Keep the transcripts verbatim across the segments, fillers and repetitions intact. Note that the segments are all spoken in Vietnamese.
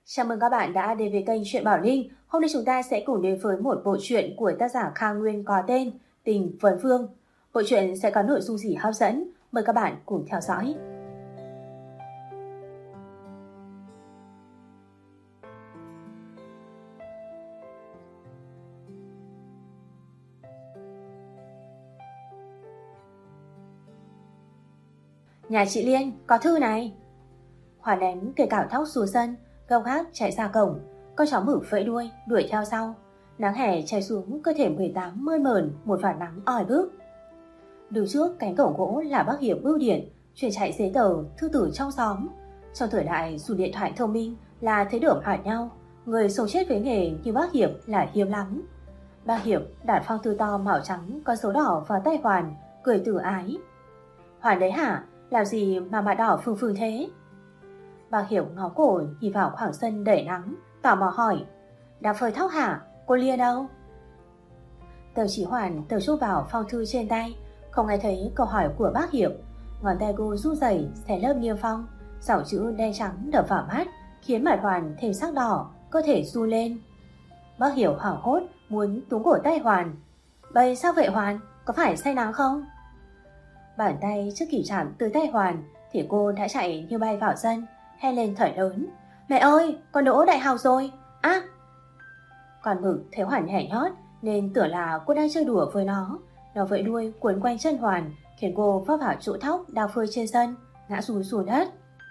Chào mừng các bạn đã đến với kênh Truyện Bảo Linh. Hôm nay chúng ta sẽ cùng đến với một bộ truyện của tác giả Khang Nguyên có tên Tình Vấn Vương. Bộ truyện sẽ có nội dung gì hấp dẫn? Mời các bạn cùng theo dõi. Nhà chị Liên, có thư này. Hòa ném cây cào thóc xuống sân, gào gác chạy ra cổng. Con chó mực vẫy đuôi đuổi theo sau. Nắng hè cháy xuống cơ thể mười tám mơn mởn một vạt nắng oi bức. Đứng trước cánh cổng gỗ là bác Hiệp bưu điện chuyển chạy giấy tờ thư tử trong xóm. Trong thời đại dùng điện thoại thông minh là thấy được hỏi nhau, người sống chết với nghề như bác Hiệp là hiếm lắm. Bác Hiệp đặt phong thư to màu trắng có dấu đỏ vào tay Hoàn, cười từ ái. Hoàn đấy hả? Làm gì mà mặt đỏ phừng phừng thế? Bác Hiệp ngó cổ nhìn vào khoảng sân đầy nắng, tò mò hỏi. Đang phơi thóc hả? Cô Liên đâu? Tờ chỉ Hoàn tờ chốt vào phong thư trên tay, không nghe thấy câu hỏi của bác Hiệp. Ngón tay cô run rẩy xé lớp niêm phong, dòng chữ đen trắng đập vào mắt, khiến mặt Hoàn thêm sắc đỏ, cơ thể run lên. Bác Hiệp hoảng hốt muốn túm cổ tay Hoàn. Bây sao vậy Hoàn? Có phải say nắng không? Bàn tay chưa kịp chạm tới tay Hoàn thì cô đã chạy như bay vào sân, hét lên thở lớn. Mẹ ơi, con đỗ đại học rồi. Á! Con mực thấy Hoàn nhảy nhót nên tưởng là cô đang chơi đùa với nó. Nó vẫy đuôi cuốn quanh chân Hoàn, khiến cô vấp vào chỗ thóc đang phơi trên sân, ngã rúi xuống đất.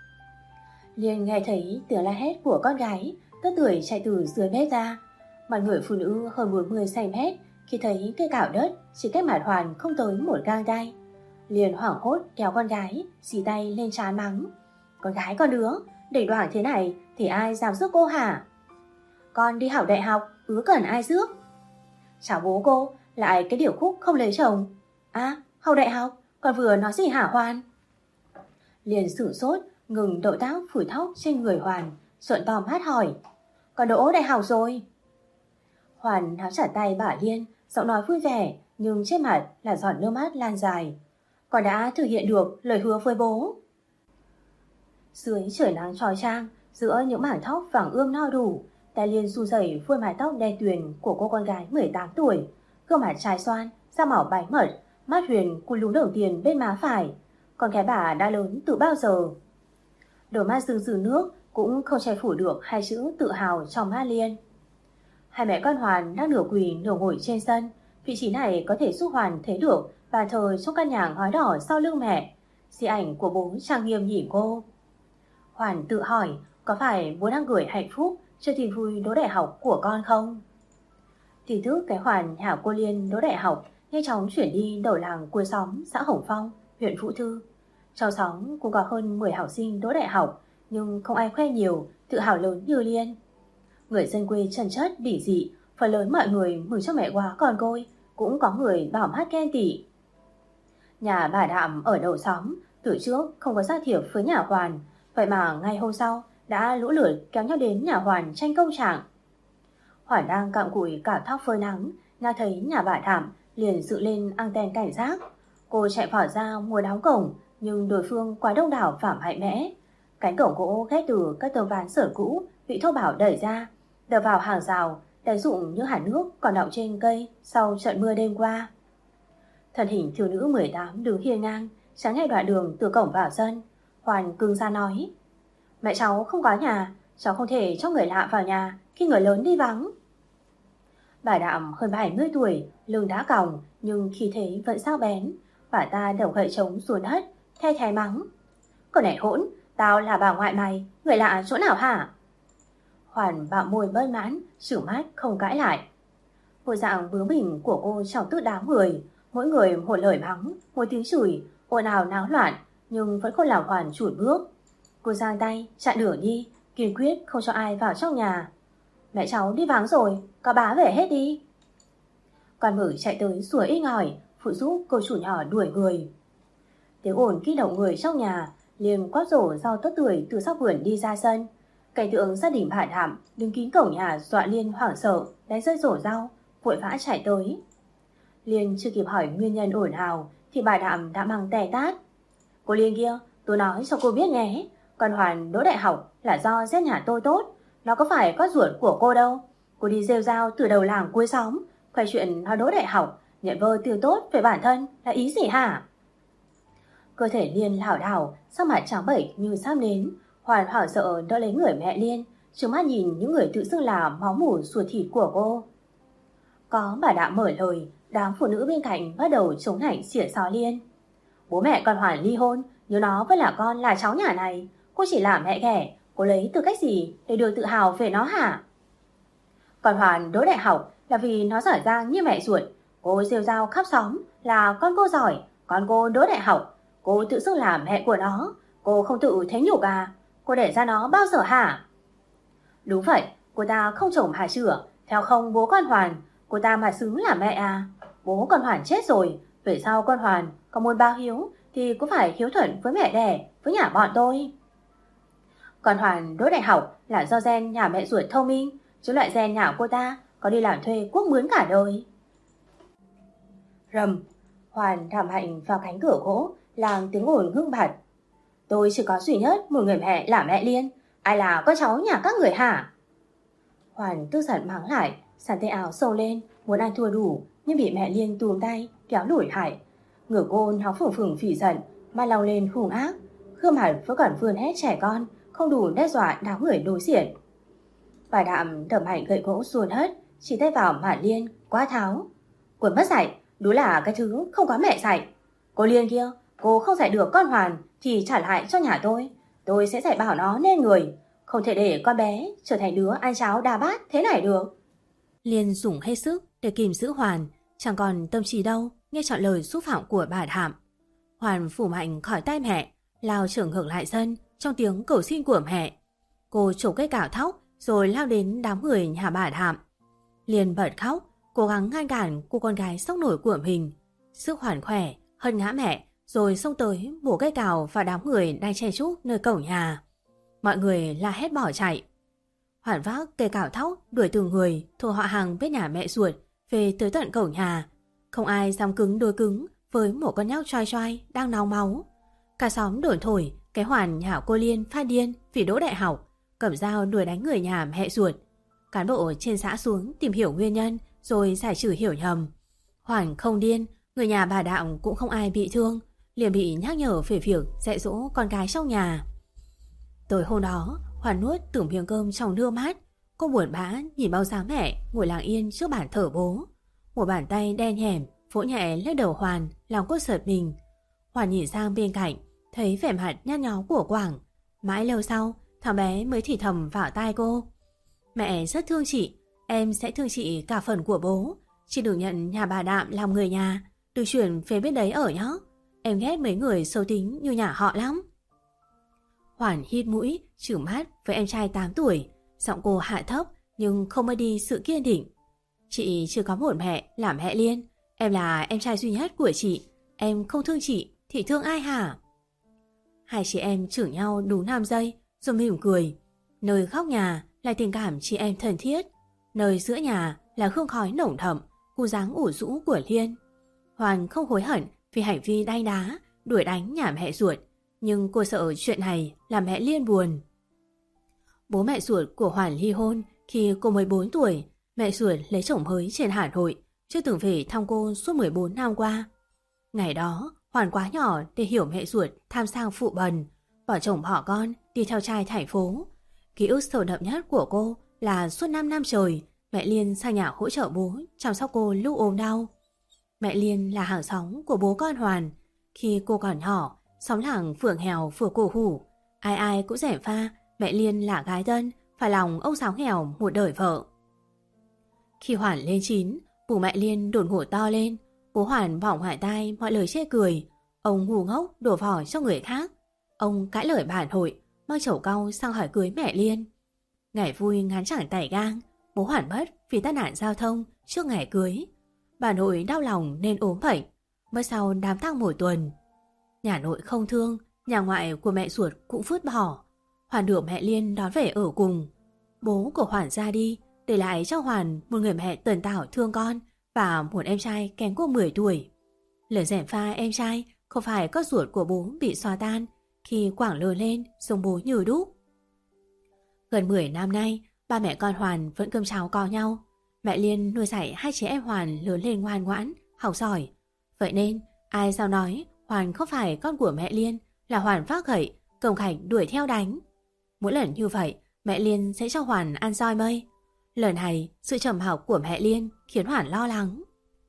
Liên nghe thấy tiếng la hét của con gái, tất tưởi chạy từ dưới bếp ra. Mặt người phụ nữ hơn bốn mươi xăng-ti-mét khi thấy cây cào đất chỉ cách mặt Hoàn không tới một gang tay. Liền hoảng hốt kéo con gái, xì tay lên trán mắng. Con gái con đứa, đỉnh đoảng thế này thì ai dám rước cô hả? Con đi học đại học, ứ cần ai rước? Chào bố cô, lại cái điểu khúc không lấy chồng. À, học đại học, con vừa nói gì hả Hoàn? Liền sửng sốt, ngừng động tác phủi thóc trên người Hoàn, trợn to mắt hỏi. Con đỗ đại học rồi. Hoàn nắm chặt tay bà Liên, giọng nói vui vẻ, nhưng trên mặt là giọt nước mắt lan dài. Con đã thực hiện được lời hứa với bố. Dưới trời nắng chói chang, giữa những mảng tóc vàng ươm no đủ, tay Liên run rẩy phơi mái tóc đen tuyền của cô con gái mười tám tuổi, gương mặt trái xoan, da màu bái mật, mắt huyền cúi lún đầu tiền bên má phải. Con gái bà đã lớn từ bao giờ? Đôi mắt rưng rưng nước cũng không che phủ được hai chữ tự hào trong mắt Liên. Hai mẹ con Hoàn đang nửa quỳ nửa ngồi trên sân. Vị trí này có thể giúp Hoàn thấy được bàn thờ trong căn nhà ngói đỏ sau lưng mẹ. Di ảnh của bố trang nghiêm nhìn cô. Hoàn tự hỏi có phải bố đang gửi hạnh phúc cho tin vui đỗ đại học của con không? Tin tức cái Hoàn nhà cô Liên đỗ đại học nhanh chóng chuyển đi đầu làng cuối xóm xã Hồng Phong, huyện Vũ Thư. Trong xóm cũng có hơn mười học sinh đỗ đại học, nhưng không ai khoe nhiều, tự hào lớn như Liên. Người dân quê chân chất bỉ dị, phần lớn mọi người mừng cho mẹ quá còn côi, cũng có người bảo mắt ghen tị. Nhà bà Đạm ở đầu xóm từ trước không có giao thiệp với nhà Hoàn, vậy mà ngay hôm sau đã lũ lượt kéo nhau đến nhà Hoàn tranh công trạng. Hoàn đang cặm cụi cạo thóc phơi nắng, nghe thấy nhà bà Đạm liền dựng lên anten cảnh giác. Cô chạy vỏ ra muốn đóng cổng, nhưng đối phương quá đông đảo và mạnh mẽ. Cánh cổng gỗ ghép từ các tấm ván sửa cũ bị thô bạo đẩy ra, đập vào hàng rào, đánh rụng những hạt nước còn đọng trên cây sau trận mưa đêm qua. Thân hình thiếu nữ mười tám đứng hiên ngang, chắn ngay đoạn đường từ cổng vào sân. Hoàn cưng ra nói. Mẹ cháu không có nhà, cháu không thể cho người lạ vào nhà khi người lớn đi vắng. Bà Đạm hơn bảy mươi tuổi, lưng đã còng, nhưng khi thế vẫn sắc bén. Bà ta đầu gậy trống xuống đất, thay thay mắng. Con này hỗn, tao là bà ngoại mày, người lạ chỗ nào hả? Hoàn bạo môi bất mãn, chửi mắt không cãi lại. Bộ dạng bướng bỉnh của cô trong tức đám người, mỗi người một lời mắng, một tiếng chửi, ồn ào náo loạn, nhưng vẫn không làm Hoàn chùn bước. Cô giang tay chặn đường đi, kiên quyết không cho ai vào trong nhà. Mẹ cháu đi vắng rồi, có bá về hết đi. Con mực chạy tới sủa inh ỏi, phụ giúp cô chủ nhỏ đuổi người. Tiếng ồn kích động người trong nhà, liền quát rổ rau tất tưởi từ sau vườn đi ra sân. Cảnh tượng gia đình bà Đạm đứng kín cổng nhà dọa Liên hoảng sợ, đánh rơi rổ rau, vội vã chạy tới. Liên chưa kịp hỏi nguyên nhân ồn ào thì bà Đạm đã mang tè tát. Cô Liên kia, tôi nói cho cô biết nhé, con Hoàn đỗ đại học là do giết nhà tôi tốt, nó có phải con ruột của cô đâu. Cô đi rêu rao từ đầu làng cuối xóm, khoe chuyện nó đỗ đại học, nhận vơ tiền tốt về bản thân là ý gì hả? Cơ thể Liên lảo đảo, sắc mặt trắng bệch như sắp nến. Hoàn hoảng sợ đỡ lấy người mẹ Liên, trừng mắt nhìn những người tự xưng là máu mủ ruột thịt của cô. Có bà Đạm mở lời, đám phụ nữ bên cạnh bắt đầu chống nạnh xỉa xó Liên. Bố mẹ con Hoàn ly hôn, nhưng nó vẫn là con là cháu nhà này. Cô chỉ là mẹ ghẻ, cô lấy tư cách gì để được tự hào về nó hả? Còn Hoàn đỗ đại học là vì nó giỏi giang như mẹ ruột. Cô rêu rao khắp xóm là con cô giỏi, con cô đỗ đại học. Cô tự xưng là mẹ của nó, cô không tự thấy nhục à? Cô đẻ ra nó bao giờ hả? Đúng vậy, cô ta không chồng hà chửa, theo không bố con Hoàn, cô ta mà xứng là mẹ à? Bố con Hoàn chết rồi, về sau con Hoàn có muốn bao hiếu thì cũng phải hiếu thuận với mẹ đẻ, với nhà bọn tôi. Con Hoàn đỗ đại học là do gen nhà mẹ ruột thông minh, chứ loại gen nhà cô ta có đi làm thuê quốc mướn cả đời. Rầm, Hoàn thảm hạnh vào cánh cửa gỗ, làm tiếng ồn ngưng bặt. Tôi chỉ có duy nhất một người mẹ là mẹ Liên, ai là con cháu nhà các người hả? Hoàn tức giận mắng lại, sàn tay áo xông lên, muốn ăn thua đủ, nhưng bị mẹ Liên túm tay, kéo lủi hại. Ngửa cô nó phừng phừng phỉ giận, mà lao lên hung ác, gương mặt vẫn còn vươn hết trẻ con, không đủ đe dọa đám người đối diện. Bà Đạm đầm mạnh gậy gỗ xuôn hất, chỉ tay vào mặt Liên, quá tháo. Quần mất dạy, đúng là cái thứ không có mẹ dạy. Cô Liên kia, cô không dạy được con Hoàn thì trả lại cho nhà tôi. Tôi sẽ dạy bảo nó nên người, không thể để con bé trở thành đứa ăn cháo đa bát thế này được. Liên dùng hết sức để kìm giữ Hoàn, chẳng còn tâm trí đâu nghe chọn lời xúc phạm của bà Đạm. Hoàn phủ mạnh khỏi tay mẹ, lao trưởng ngược lại sân trong tiếng cầu xin của mẹ. Cô chộp cây cào thóc rồi lao đến đám người nhà bà Đạm. Liên bật khóc, cố gắng ngăn cản cô con gái sốc nổi của mình. Sức Hoàn khỏe hơn ngã mẹ, rồi xông tới bổ cây cào vào đám người đang chen chúc nơi cổng nhà. Mọi người la hét bỏ chạy. Hoàn vác cây cào thóc đuổi từng người thuộc họ hàng bên nhà mẹ ruột về tới tận cổng nhà. Không ai dám cứng đôi cứng với một con nhóc choai choai đang nóng máu. Cả xóm đồn thổi cái Hoàn nhà cô Liên phát điên vì đỗ đại học, cầm dao đuổi đánh người nhà mẹ ruột. Cán bộ trên xã xuống tìm hiểu nguyên nhân rồi giải trừ hiểu nhầm. Hoàn không điên, người nhà bà Đạm cũng không ai bị thương, liền bị nhắc nhở về việc dạy dỗ con gái trong nhà. Tối hôm đó, Hoàn nuốt từng miếng cơm trong nước mắt. Cô buồn bã nhìn bao dáng mẹ ngồi lặng yên trước bàn thờ bố. Một bàn tay đen nhẻm vỗ nhẹ lên đầu Hoàn, làm cô giật mình. Hoàn nhìn sang bên cạnh, thấy vẻ mặt nhăn nhó của Quảng. Mãi lâu sau, thằng bé mới thì thầm vào tai cô. Mẹ rất thương chị, em sẽ thương chị cả phần của bố. Chị đừng nhận nhà bà Đạm làm người nhà, đừng chuyển về bên đấy ở nhé. Em ghét mấy người xấu tính như nhà họ lắm. Hoàn hít mũi, trừng mắt với em trai tám tuổi. Giọng cô hạ thấp nhưng không mất đi sự kiên định. Chị chưa có một mẹ là mẹ Liên. Em là em trai duy nhất của chị. Em không thương chị thì thương ai hả? Hai chị em chửi nhau đúng năm giây rồi mỉm cười. Nơi góc nhà là tình cảm chị em thân thiết. Nơi giữa nhà là hương khói nồng đậm, cu dáng ủ rũ của Liên. Hoàn không hối hận vì hành vi đanh đá, đuổi đánh nhà mẹ ruột. Nhưng cô sợ chuyện này làm mẹ Liên buồn. Bố mẹ ruột của Hoàn ly hôn khi cô mới bốn tuổi. Mẹ ruột lấy chồng mới trên Hà Nội, chưa từng về thăm cô suốt mười bốn năm qua. Ngày đó, Hoàn quá nhỏ để hiểu mẹ ruột tham sang phụ bần, bỏ chồng bỏ con đi theo trai thành phố. Ký ức sâu đậm nhất của cô là suốt năm năm trời, mẹ Liên sang nhà hỗ trợ bố chăm sóc cô lúc ốm đau. Mẹ Liên là hàng xóm của bố con Hoàn. Khi cô còn nhỏ, xóm làng phường hèo vừa cổ hủ, ai ai cũng rẻ pha mẹ Liên là gái tân, phải lòng ông giáo nghèo một đời vợ. Khi Hoàn lên chín, bố mẹ Liên đột ngột to lên. Bố Hoàn vọng ngoài tai mọi lời chê cười. Ông ngu ngốc đổ vỏ cho người khác. Ông cãi lời bản hội, mang chầu cau sang hỏi cưới mẹ Liên. Ngày vui ngắn chẳng tảy gang, bố Hoàn mất vì tai nạn giao thông trước ngày cưới. Bà nội đau lòng nên ốm bệnh, mất sau đám tang một tuần. Nhà nội không thương, nhà ngoại của mẹ ruột cũng vứt bỏ. Hoàn được mẹ Liên đón về ở cùng. Bố của Hoàn ra đi, để lại cho Hoàn một người mẹ tần tảo thương con và một em trai kém cô mười tuổi. Lời gièm pha em trai không phải con ruột của bố bị xóa tan khi Quảng lớn lên giống bố như đúc. Gần mười năm nay, Ba mẹ con Hoàn vẫn cơm cháo có nhau. Mẹ Liên nuôi dạy hai chị em Hoàn lớn lên ngoan ngoãn, học giỏi. Vậy nên ai sao nói Hoàn không phải con của mẹ Liên là Hoàn vác gậy, cồng khảnh đuổi theo đánh. Mỗi lần như vậy mẹ Liên sẽ cho Hoàn ăn roi mây. Lần này sự trầm học của mẹ Liên khiến Hoàn lo lắng.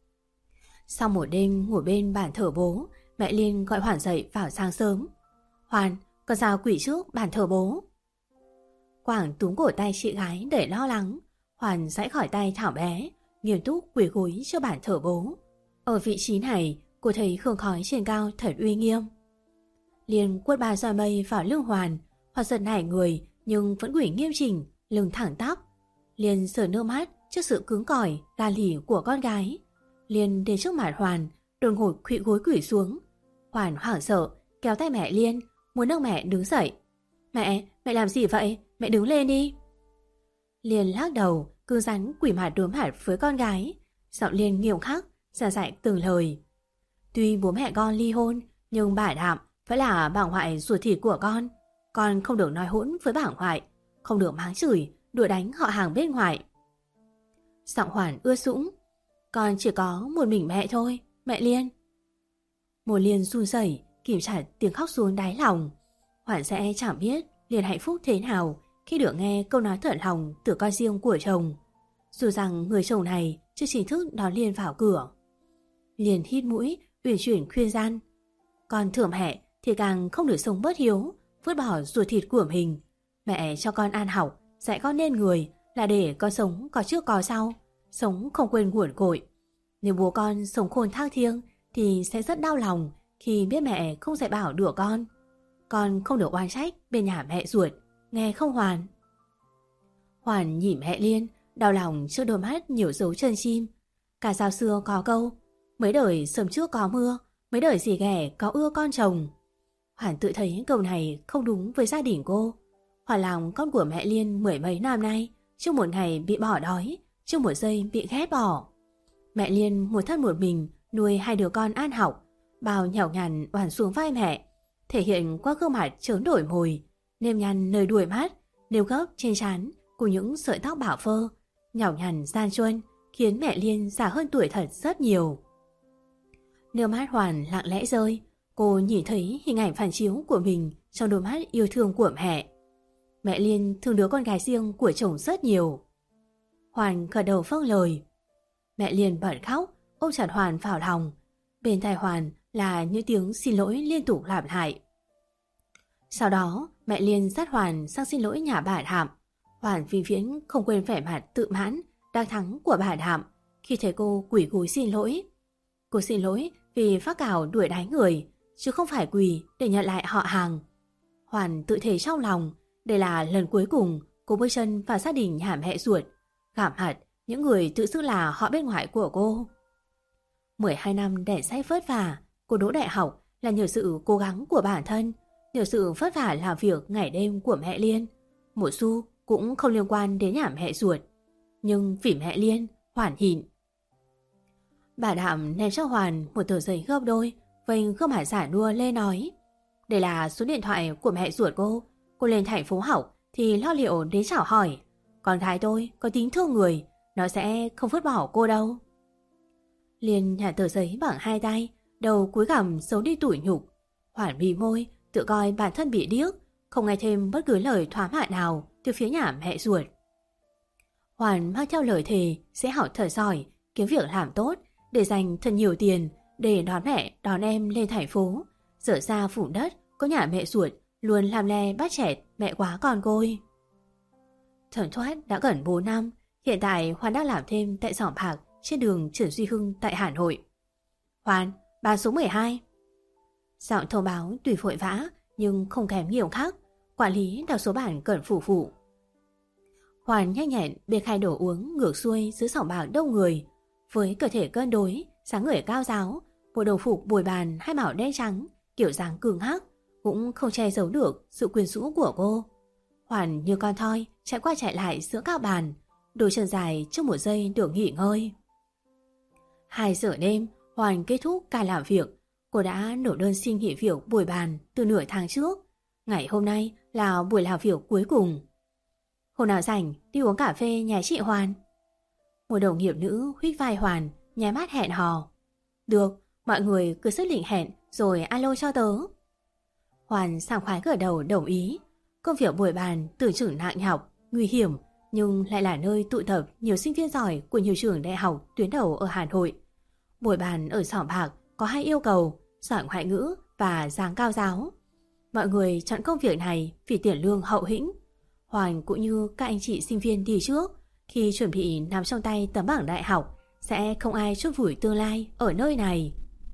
Sau một đêm ngủ bên bàn thờ bố, mẹ Liên gọi Hoàn dậy vào sáng sớm. Hoàn, con sao quỷ trước bàn thờ bố. Quảng túm cổ tay chị gái để lo lắng. Hoàn giãy khỏi tay Thảo bé, nghiêm túc quỳ gối trước bàn thờ bố. Ở vị trí này, cô thấy hương khói trên cao thật uy nghiêm. Liên quất ba roi mây vào lưng Hoàn. Hoàn giật nảy người nhưng vẫn quỳ nghiêm chỉnh, lưng thẳng tắp. Liên sờ nước mắt trước sự cứng cỏi, ga lì của con gái. Liên đến trước mặt Hoàn, đột ngột khuỵu gối quỳ xuống. Hoàn hoảng sợ, kéo tay mẹ Liên, muốn nâng mẹ đứng dậy. Mẹ, mẹ làm gì vậy? Mẹ đứng lên đi. Liên lắc đầu, cứng rắn quỳ mặt đối mặt với con gái. Giọng Liên nghiêm khắc, giảng dạy từng lời. Tuy bố mẹ con ly hôn, nhưng bà Đạm vẫn là bà ngoại ruột thịt của con. Con không được nói hỗn với bà ngoại, không được mắng chửi, đuổi đánh họ hàng bên ngoài. Giọng Hoàn ưa sũng. Con chỉ có một mình mẹ thôi, mẹ Liên. Một Liên run rẩy, kìm chặt tiếng khóc xuống đáy lòng. Hoàn sẽ chẳng biết Liên hạnh phúc thế nào khi được nghe câu nói thật lòng từ con riêng của chồng. Dù rằng người chồng này chưa chính thức đón Liên vào cửa. Liên hít mũi, uyển chuyển khuyên gian. Con thưởng mẹ thì càng không được sống bất hiếu, vứt bỏ ruột thịt của mình. Mẹ cho con ăn học, dạy con nên người là để con sống có trước có sau, sống không quên nguồn cội. Nếu bố con sống khôn thác thiêng thì sẽ rất đau lòng khi biết mẹ không dạy bảo được con. Con không được oan trách bên nhà mẹ ruột, nghe không Hoàn? Hoàn nhìn mẹ Liên, đau lòng trước đôi mắt nhiều dấu chân chim. Cả sao xưa có câu, mấy đời sớm trước có mưa, mấy đời dì ghẻ có ưa con chồng. Hoàn tự thấy câu này không đúng với gia đình cô. Hoàn lòng con của mẹ Liên mười mấy năm nay, trước một ngày bị bỏ đói, trước một giây bị ghét bỏ. Mẹ Liên một thân một mình nuôi hai đứa con ăn học, bao nhàu nhằn oằn xuống vai mẹ, thể hiện qua gương mặt chớn đổi mồi, nếp nhăn nơi đuôi mắt, nếp gấp trên trán cùng những sợi tóc bảo phơ, nhàu nhằn gian truân khiến mẹ Liên già hơn tuổi thật rất nhiều. Nước mắt Hoàn lặng lẽ rơi, cô nhìn thấy hình ảnh phản chiếu của mình trong đôi mắt yêu thương của mẹ. Mẹ Liên thương đứa con gái riêng của chồng rất nhiều. Hoàn gật đầu vâng lời. Mẹ Liên bật khóc, ôm chặt Hoàn vào lòng. Bên tai Hoàn là những tiếng xin lỗi liên tục lặp lại. Sau đó mẹ Liên dắt Hoàn sang xin lỗi nhà bà Đạm. Hoàn vĩnh viễn không quên vẻ mặt tự mãn đắc thắng của bà Đạm khi thấy cô quỳ gối xin lỗi. Cô xin lỗi vì phát cào đuổi đánh người, chứ không phải quỳ để nhận lại họ hàng. Hoàn tự thể trong lòng đây là lần cuối cùng cô bước chân vào gia đình nhà mẹ ruột, gặp mặt những người tự xưng là họ bên ngoài của cô. mười hai năm đẻ sách vất vả, cô đỗ đại học là nhờ sự cố gắng của bản thân, nhờ sự vất vả làm việc ngày đêm của mẹ Liên. Một xu cũng không liên quan đến nhà mẹ ruột. Nhưng vì mẹ Liên, Hoàn nhịn. Bà Đạm ném cho Hoàn một tờ giấy gấp đôi, vênh gương mặt giả nua lên nói. Đây là số điện thoại của mẹ ruột cô. Cô lên thành phố học thì lo liệu đến chào hỏi. Con gái tôi có tính thương người, nó sẽ không vứt bỏ cô đâu. Liên nhặt tờ giấy bằng hai tay, đầu cúi gằm giấu đi tủi nhục. Hoàn bì môi, tự coi bản thân bị điếc, không nghe thêm bất cứ lời thoá mạ nào từ phía nhà mẹ ruột. Hoàn mang theo lời thề sẽ học thật giỏi, kiếm việc làm tốt, để dành thật nhiều tiền để đón mẹ đón em lên thành phố, dở ra vùng đất có nhà mẹ ruột luôn làm le bắt chẹt mẹ quá con côi. Thẩm thoát đã gần bốn năm, hiện tại Hoàn đang làm thêm tại xưởng bạc trên đường Trần Duy Hưng tại Hà Nội. Hoàn, bán số mười hai. Giọng thông báo tùy vội vã nhưng không kém nhiều khác, quản lý đọc số bản cần phủ phụ. Hoàn nhanh nhẹn bê khai đồ uống ngược xuôi dưới sòng bạc đông người, với cơ thể cân đối, dáng người cao ráo, bộ đồ phục bồi bàn hai màu đen trắng, kiểu dáng cường hắc cũng không che giấu được sự quyến rũ của cô. Hoàn như con thoi chạy qua chạy lại giữa các bàn, đôi chân dài trước một giây được nghỉ ngơi. Hai giờ đêm, Hoàn kết thúc ca làm việc. Cô đã nộp đơn xin nghỉ việc buổi bàn từ nửa tháng trước. Ngày hôm nay là buổi làm việc cuối cùng. Hôm nào rảnh đi uống cà phê nhà chị Hoàn. Một đồng nghiệp nữ huých vai Hoàn, nháy mắt hẹn hò. Được, mọi người cứ sức định hẹn rồi alo cho tớ. Hoàn sảng khoái gật đầu đồng ý. Công việc buổi bàn tưởng chừng nặng nhọc, nguy hiểm, nhưng lại là nơi tụ tập nhiều sinh viên giỏi của nhiều trường đại học tuyến đầu ở Hà Nội. Buổi bàn ở Sòng Bạc có hai yêu cầu: giỏi ngoại ngữ và dáng cao giáo. Mọi người chọn công việc này vì tiền lương hậu hĩnh. Hoàn cũng như các anh chị sinh viên đi trước, khi chuẩn bị nắm trong tay tấm bảng đại học, sẽ không ai chốt vùi tương lai ở nơi này.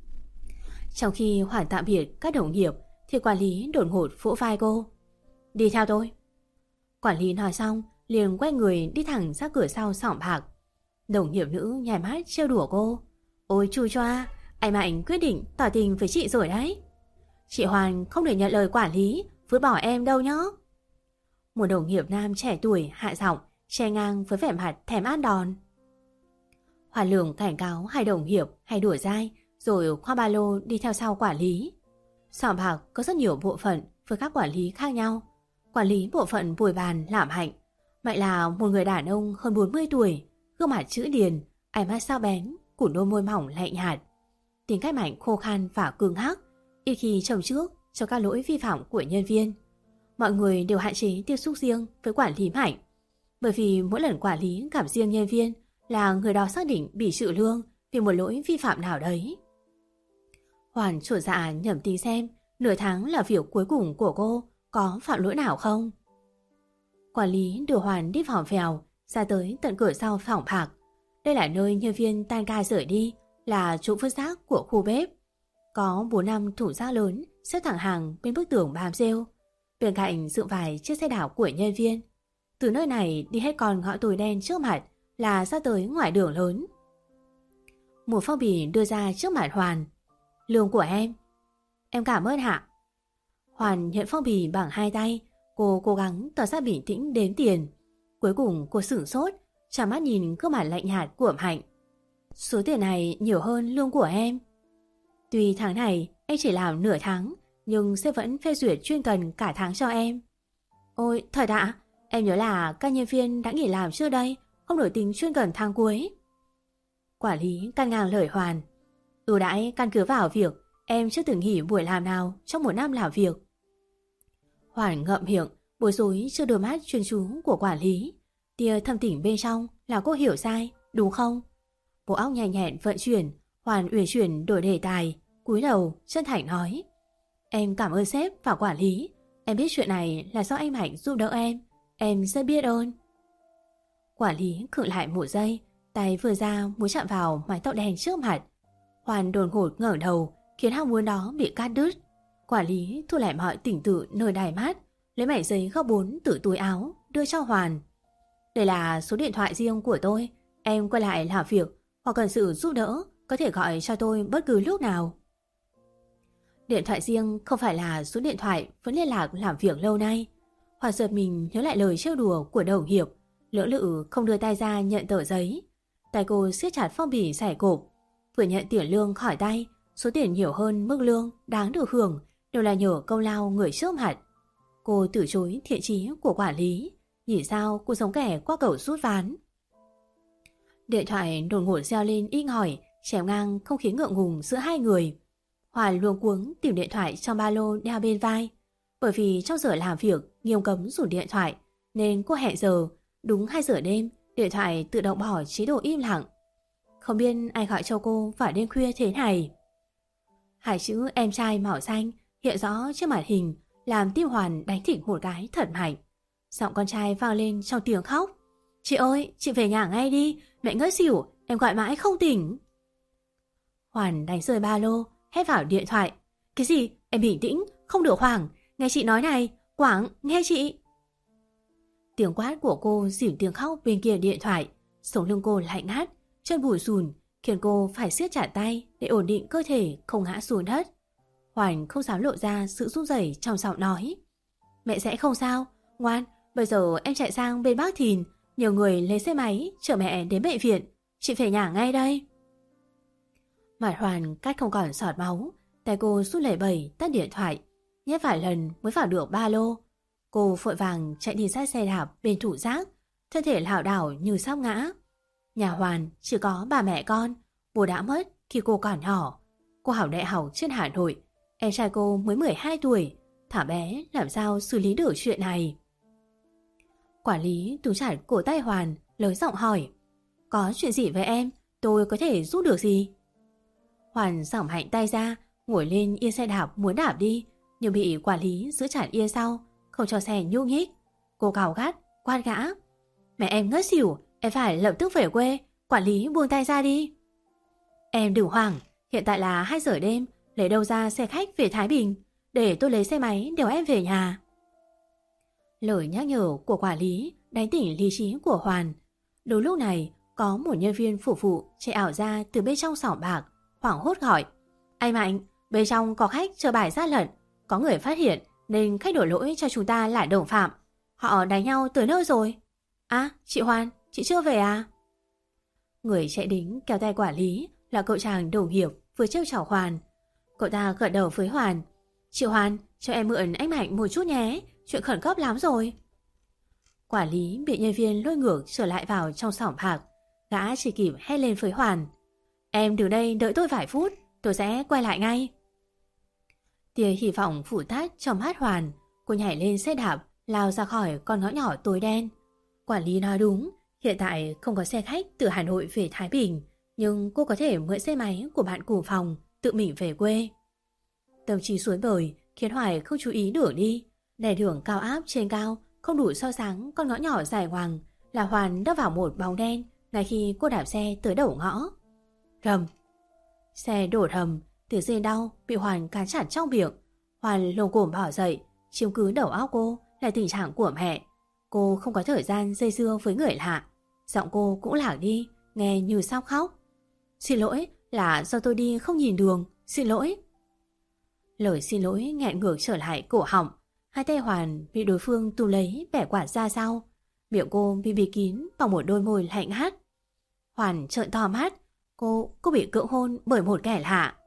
Trong khi Hoàn tạm biệt các đồng nghiệp thì quản lý đột ngột vỗ vai cô. Đi theo tôi. Quản lý nói xong liền quay người đi thẳng ra cửa sau Sòng Bạc. Đồng nghiệp nữ nhảy mắt trêu đùa cô. Ôi chu choa, anh Mạnh quyết định tỏ tình với chị rồi đấy. Chị Hoàn không để nhận lời quản lý vứt bỏ em đâu nhá. Một đồng nghiệp nam trẻ tuổi hạ giọng che ngang với vẻ mặt thèm ăn đòn. Hoàn Lường cảnh cáo hai đồng nghiệp hay đùa dai rồi khoác ba lô đi theo sau quản lý. Sòng Bạc có rất nhiều bộ phận với các quản lý khác nhau. Quản lý bộ phận bồi bàn Lạm Hạnh, Mạnh là một người đàn ông hơn bốn mươi tuổi, gương mặt chữ điền, ánh mắt sắc bén, củ đôi môi mỏng lạnh nhạt. Tính cách Mạnh khô khan và cứng hắc, ít khi châm trước cho các lỗi vi phạm của nhân viên. Mọi người đều hạn chế tiếp xúc riêng với quản lý Mạnh, bởi vì mỗi lần quản lý gặp riêng nhân viên là người đó xác định bị trừ lương vì một lỗi vi phạm nào đấy. Hoàn chuột dạ nhẩm tính xem nửa tháng là việc cuối cùng của cô có phạm lỗi nào không. Quản lý đưa Hoàn đi vòng vèo ra tới tận cửa sau phòng bạc. Đây là nơi nhân viên tan ca rời đi, là chỗ vứt rác của khu bếp. Có bốn năm thùng rác lớn xếp thẳng hàng bên bức tường bám rêu. Bên cạnh dựng vài chiếc xe đạp của nhân viên. Từ nơi này đi hết con ngõ tối đen trước mặt là ra tới ngoài đường lớn. Một phong bì đưa ra trước mặt Hoàn. Lương của em. Em cảm ơn hạ. Hoàn nhận phong bì bằng hai tay. Cô cố gắng tỏ ra bình tĩnh đếm tiền. Cuối cùng cô sửng sốt, tròn mắt nhìn gương mặt lạnh nhạt của Hạnh. Số tiền này nhiều hơn lương của em. Tuy tháng này em chỉ làm nửa tháng, nhưng sẽ vẫn phê duyệt chuyên cần cả tháng cho em. Ôi thật ạ, em nhớ là các nhân viên đã nghỉ làm trước đây, không đổi tính chuyên cần tháng cuối. Quản lý căn ngang lời Hoàn. Ưu đãi căn cứ vào việc em chưa từng nghỉ buổi làm nào trong một năm làm việc. Hoàn ngậm miệng, bối rối trước đôi mắt chuyên chú của quản lý. Tia thâm tình bên trong là cô hiểu sai, đúng không? Bộ óc nhanh nhẹn vận chuyển, Hoàn uyển chuyển đổi đề tài, cúi đầu chân thành nói. Em cảm ơn sếp và quản lý. Em biết chuyện này là do anh Mạnh giúp đỡ em. Em rất biết ơn. Quản lý khựng lại một giây, tay vừa ra muốn chạm vào mái tóc đen trước mặt. Hoàn đột ngột ngẩng đầu, khiến ham muốn đó bị cắt đứt. Quản lý thu lại mọi tỉnh tự nơi đài mắt, lấy mảnh giấy gấp bốn từ túi áo đưa cho Hoàn. Đây là số điện thoại riêng của tôi. Em quay lại làm việc hoặc cần sự giúp đỡ có thể gọi cho tôi bất cứ lúc nào. Điện thoại riêng không phải là số điện thoại vẫn liên lạc làm việc lâu nay. Hoàn giật mình nhớ lại lời trêu đùa của đồng nghiệp, lỡ lự không đưa tay ra nhận tờ giấy. Tay cô siết chặt phong bì giải cộp. Vừa nhận tiền lương khỏi tay, số tiền nhiều hơn mức lương đáng được hưởng đều là nhờ công lao người trước mặt. Cô từ chối thiện chí của quản lý, nhìn sao cô giống kẻ qua cầu rút ván. Điện thoại đột ngột reo lên inh ỏi, chèo ngang không khí ngượng ngùng giữa hai người. Hoàn luống cuống tìm điện thoại trong ba lô đeo bên vai. Bởi vì trong giờ làm việc nghiêm cấm dùng điện thoại, nên cô hẹn giờ đúng hai giờ đêm, điện thoại tự động bỏ chế độ im lặng. Không biết ai gọi cho cô vào đêm khuya thế này. Hai chữ em trai màu xanh hiện rõ trên màn hình, làm tim Hoàn đánh thỉnh một cái thật mạnh. Giọng con trai vang lên trong tiếng khóc. Chị ơi, chị về nhà ngay đi, mẹ ngất xỉu, em gọi mãi không tỉnh. Hoàn đánh rơi ba lô, hét vào điện thoại. Cái gì? Em bình tĩnh, không được hoảng. Nghe chị nói này, Quảng, nghe chị. Tiếng quát của cô dỉu tiếng khóc bên kia điện thoại. Sống lưng cô lạnh ngắt, chân bùi rùn, khiến cô phải siết chặt tay để ổn định cơ thể không ngã xuống đất. Hoàn không dám lộ ra sự run rẩy trong giọng nói. Mẹ sẽ không sao, ngoan, bây giờ em chạy sang bên Bác Thìn, nhiều người lấy xe máy chở mẹ đến bệnh viện. Chị về nhà ngay đây. Mặt Hoàn cắt không còn sọt máu, tay cô rút lẩy bẩy tắt điện thoại, nhét vài lần mới vào được ba lô. Cô vội vàng chạy đi sát xe đạp bên thủ rác, thân thể lảo đảo như sắp ngã. Nhà Hoàn chỉ có bà mẹ con, bố đã mất khi cô còn nhỏ. Cô học đại học trên Hà Nội, em trai cô mới mười hai tuổi, thả bé làm sao xử lý được chuyện này. Quản lý túm chặt cổ tay Hoàn, lớn giọng hỏi: có chuyện gì với em, tôi có thể giúp được gì? Hoàn giỏng mạnh tay ra, ngồi lên yên xe đạp muốn đạp đi, nhưng bị quản lý giữ chặt yên sau, không cho xe nhúc nhích. Cô gào gắt, quát gã: mẹ em ngất xỉu, em phải lập tức về quê, quản lý buông tay ra đi. Em đừng hoảng, hiện tại là hai giờ đêm, lấy đâu ra xe khách về Thái Bình, để tôi lấy xe máy đèo em về nhà. Lời nhắc nhở của quản lý đánh tỉnh lý trí của Hoàn. Đúng lúc này, có một nhân viên phục vụ chạy ảo ra từ bên trong sòng bạc, hoảng hốt gọi: anh Mạnh, bên trong có khách chờ bài ra lận, có người phát hiện nên khách đổ lỗi cho chúng ta là đồng phạm. Họ đánh nhau tới nơi rồi. À, chị Hoàn, chị chưa về à? Người chạy đến kéo tay quản lý là cậu chàng đồng nghiệp vừa trêu chào Hoàn. Cậu ta gật đầu với Hoàn: chị Hoàn, cho em mượn anh Mạnh một chút nhé, chuyện khẩn cấp lắm rồi. Quản lý bị nhân viên lôi ngược trở lại vào trong sòng bạc. Gã chỉ kịp hét lên với Hoàn: em đứng đây đợi tôi vài phút, tôi sẽ quay lại ngay. Tia hy vọng phủ tát trong mắt Hoàn. Cô nhảy lên xe đạp, lao ra khỏi con ngõ nhỏ tối đen. Quản lý nói đúng, hiện tại không có xe khách từ Hà Nội về Thái Bình, nhưng cô có thể mượn xe máy của bạn cùng phòng tự mình về quê. Tâm trí suối bời khiến Hoài không chú ý đường đi. Đèn đường cao áp trên cao không đủ soi sáng con ngõ nhỏ dài ngoằng, là Hoàn đâm vào một bóng đen ngay khi cô đạp xe tới đầu ngõ. Rầm! Xe đổ rầm, tiếng rên đau bị Hoàn cán chặt trong miệng. Hoàn lồm cồm bỏ dậy, chiếm cứ đầu óc cô là tình trạng của mẹ. Cô không có thời gian dây dưa với người lạ. Giọng cô cũng lạc đi, nghe như sắp khóc. Xin lỗi, là do tôi đi không nhìn đường, xin lỗi. Lời xin lỗi nghẹn ngược trở lại cổ họng. Hai tay Hoàn bị đối phương túm lấy bẻ quạt ra sau. Miệng cô bị bịt kín bằng một đôi môi lạnh ngắt. Hoàn trợn to mắt. Cô, cô bị cưỡng hôn bởi một kẻ lạ.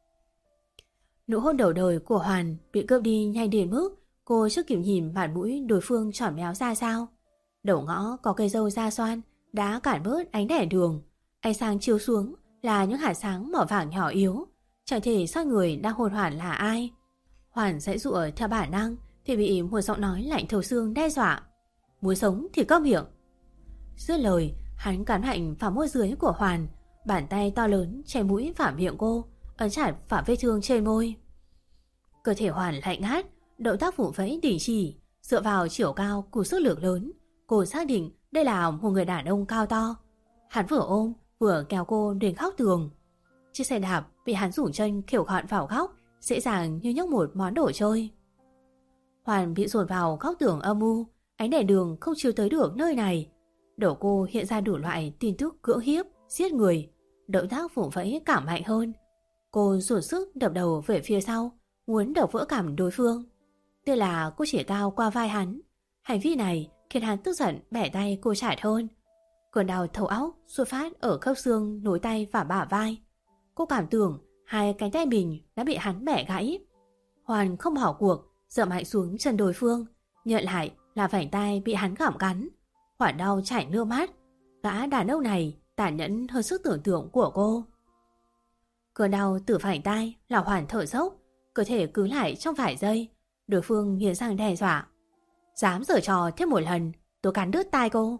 Nụ hôn đầu đời của Hoàn bị cướp đi nhanh đến mức cô chưa kịp nhìn mặt mũi đối phương tròn méo ra sao. Đầu ngõ có cây dâu da xoan đã cản bớt ánh đèn đường. Ánh sáng chiếu xuống là những hạt sáng màu vàng nhỏ yếu, chẳng thể soi người đang hôn Hoàn là ai. Hoàn giãy giụa theo bản năng thì bị một giọng nói lạnh thấu xương đe dọa: muốn sống thì câm miệng. Dứt lời, hắn cắn mạnh vào môi dưới của Hoàn, bàn tay to lớn che mũi và miệng cô, ấn chặt vào vết thương trên môi. Cơ thể Hoàn lạnh ngắt, động tác vụng vẫy đình chỉ. Dựa vào chiều cao cùng sức lực lớn, cô xác định đây là một người đàn ông cao to. Hắn vừa ôm vừa kéo cô đến góc tường. Chiếc xe đạp bị hắn dùng chân khều gọn vào góc, dễ dàng như nhấc một món đồ chơi. Hoàn bị dồn vào góc tường âm u, ánh đèn đường không chiếu tới được nơi này. Đầu cô hiện ra đủ loại tin tức cưỡng hiếp, giết người. Động tác vùng vẫy càng mạnh hơn. Cô dồn sức đập đầu về phía sau, muốn đập vỡ cảm đối phương. Tuy là cô chỉ cao qua vai hắn, hành vi này khiến hắn tức giận bẻ tay cô chặt hơn. Cơn đau thấu óc xuất phát ở khớp xương nối tay và bả vai. Cô cảm tưởng hai cánh tay mình đã bị hắn bẻ gãy. Hoàn không bỏ cuộc, dậm mạnh xuống chân đối phương, nhận lại là vành tay bị hắn gặm cắn. Hoàn đau chảy nước mắt. Gã đàn ông này tàn nhẫn hơn sức tưởng tượng của cô. Cơn đau từ vành tay là Hoàn thở dốc, cơ thể cứ lại trong vài giây. Đối phương nghiến răng đe dọa: dám giở trò thêm một lần, tôi cắn đứt tai cô.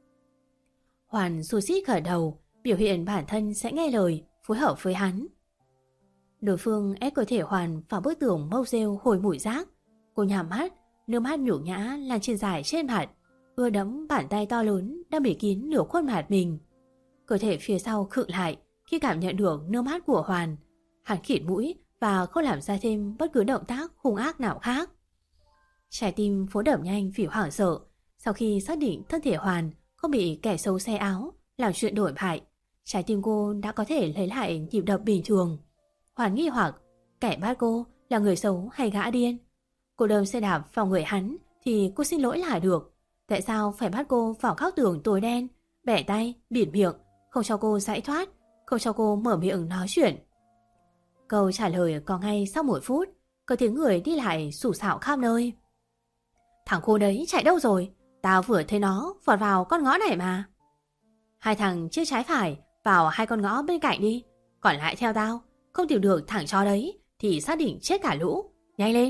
Hoàn xù xít gật đầu, biểu hiện bản thân sẽ nghe lời, phối hợp với hắn. Đối phương ép cơ thể Hoàn vào bức tường mâu rêu hồi mùi rác. Cô nhắm mắt, nước mắt nhủ nhã lan trên dài trên mặt, ưa đẫm bàn tay to lớn đang bịt kín nửa khuôn mặt mình. Cơ thể phía sau khựng lại khi cảm nhận được nước mắt của Hoàn. Hắn khịt mũi và không làm ra thêm bất cứ động tác hung ác nào khác. Trái tim vốn đập nhanh vì hoảng sợ. Sau khi xác định thân thể Hoàn không bị kẻ xấu xé áo làm chuyện đổi bại, trái tim cô đã có thể lấy lại nhịp đập bình thường. Hoàn nghi hoặc kẻ bắt cô là người xấu hay gã điên. Cô đâm xe đạp vào người hắn thì cô xin lỗi là được. Tại sao phải bắt cô vào góc tường tối đen, bẻ tay, bịt miệng, không cho cô giải thoát, không cho cô mở miệng nói chuyện? Câu trả lời có ngay sau một phút, có tiếng người đi lại sủ sạo khắp nơi. Thằng khô đấy chạy đâu rồi? Tao vừa thấy nó vọt vào con ngõ này mà. Hai thằng chia trái phải vào hai con ngõ bên cạnh đi. Còn lại theo tao. Không tìm được thằng chó đấy thì xác định chết cả lũ. Nhanh lên.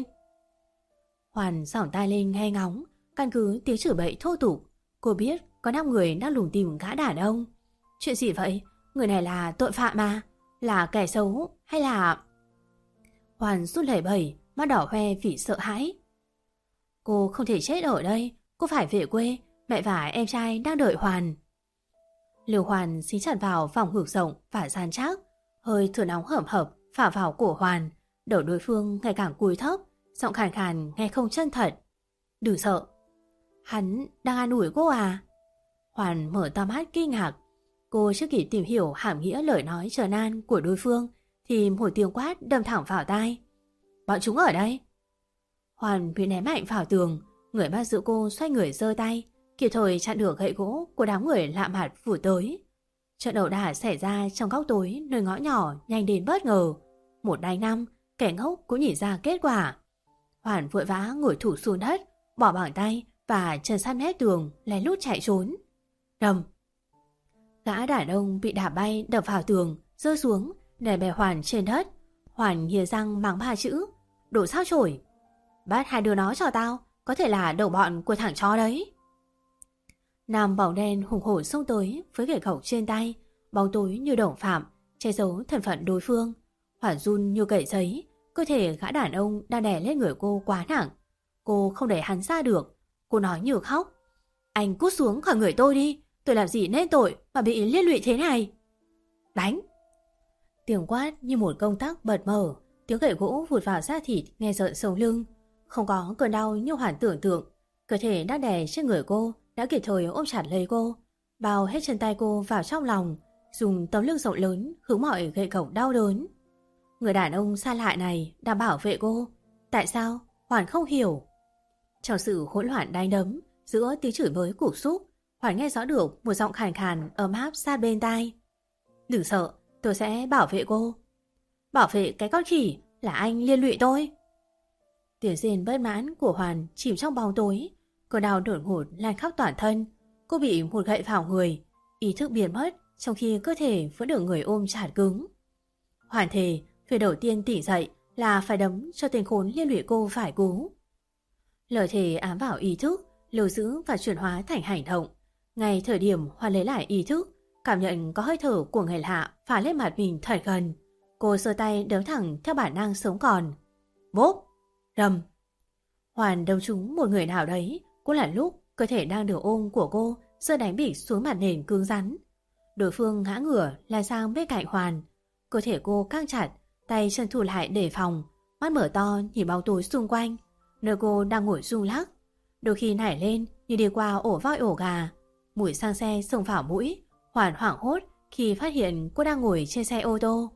Hoàn giỏng tai lên nghe ngóng. Căn cứ tiếng chửi bậy thô tục, cô biết có năm người đang lùng tìm gã đàn ông. Chuyện gì vậy? Người này là tội phạm mà. Là kẻ xấu hay là... Hoàn run lẩy bẩy, mắt đỏ hoe vì sợ hãi. Cô không thể chết ở đây. Cô phải về quê. Mẹ và em trai đang đợi Hoàn. Liều Hoàn xí chặt vào vòng ngực rộng và gian chắc. Hơi thở nóng hẩm hập phả vào cổ Hoàn. Đầu đối phương ngày càng cúi thấp, giọng khàn khàn nghe không chân thật. Đừng sợ. Hắn đang an ủi cô à? Hoàn mở to mắt kinh ngạc. Cô chưa kịp tìm hiểu hàm nghĩa lời nói trấn an của đối phương thì một tiếng quát đâm thẳng vào tai. Bọn chúng ở đây. Hoàn bị ném mạnh vào tường. Người bắt giữ cô xoay người giơ tay, kịp thời chặn được gậy gỗ của đám người lạ mặt phủ tới. Trận ẩu đả xảy ra trong góc tối nơi ngõ nhỏ nhanh đến bất ngờ. Một đánh năm, kẻ ngốc cũng nhìn ra kết quả. Hoàn vội vã ngồi thủ xuống đất, bỏ bàn tay và chân sát mép tường lén lút chạy trốn. Đầm. Gã đàn ông bị đạp bay đập vào tường, rơi xuống để bè Hoàn trên đất. Hoàn nghiến răng mắng ba chữ: Đồ sao chổi. Bắt hai đứa nó cho tao, có thể là đồng bọn của thằng chó đấy. Nam bóng đen hùng hổ xông tới với gậy gộc trên tay, bóng tối như đồng phạm, che giấu thân phận đối phương. Hoàn run như cậy giấy, cơ thể gã đàn ông đang đè lên người cô quá nặng. Cô không để hắn ra được. Cô nói như khóc: Anh cút xuống khỏi người tôi đi. Tôi làm gì nên tội mà bị liên lụy thế này? Đánh. Tiếng quát như một công tắc bật mở. Tiếng gậy gỗ vụt vào da thịt nghe rợn sống lưng. Không có cơn đau như Hoàn tưởng tượng. Cơ thể đang đè trên người cô đã kịp thời ôm chặt lấy cô, bao hết chân tay cô vào trong lòng, dùng tấm lưng rộng lớn hướng mọi gậy gộc đau đớn. Người đàn ông xa lạ này đang bảo vệ cô. Tại sao? Hoàn không hiểu. Trong sự hỗn loạn đánh đấm giữa tiếng chửi bới cục xúc, Hoàn nghe rõ được một giọng khàn khàn ấm áp sát bên tai. Đừng sợ, tôi sẽ bảo vệ cô. Bảo vệ cái con khỉ, là anh liên lụy tôi. Tiếng rên bất mãn của Hoàn chìm trong bóng tối. Cơn đau đột ngột lan khắp toàn thân. Cô bị một gậy vào người, ý thức biến mất trong khi cơ thể vẫn được người ôm chặt cứng. Hoàn thề việc đầu tiên tỉnh dậy là phải đấm cho tên khốn liên lụy cô phải cú. Lời thề ám vào ý thức, lưu giữ và chuyển hóa thành hành động. Ngay thời điểm Hoàn lấy lại ý thức, cảm nhận có hơi thở của người lạ phả lên mặt mình thật gần. Cô giơ tay đấm thẳng theo bản năng sống còn. Bốp! Rầm! Hoàn đâm trúng một người nào đấy. Cũng là lúc cơ thể đang được ôm của cô rơi đánh bịch xuống mặt nền cứng rắn. Đối phương ngã ngửa lan sang bên cạnh Hoàn. Cơ thể cô căng chặt, tay chân thu lại đề phòng, mắt mở to nhìn bóng tối xung quanh, nơi cô đang ngồi rung lắc. Đôi khi nảy lên như đi qua ổ voi ổ gà. Mùi xăng xe xông vào mũi. Hoàn hoảng hốt khi phát hiện cô đang ngồi trên xe ô tô.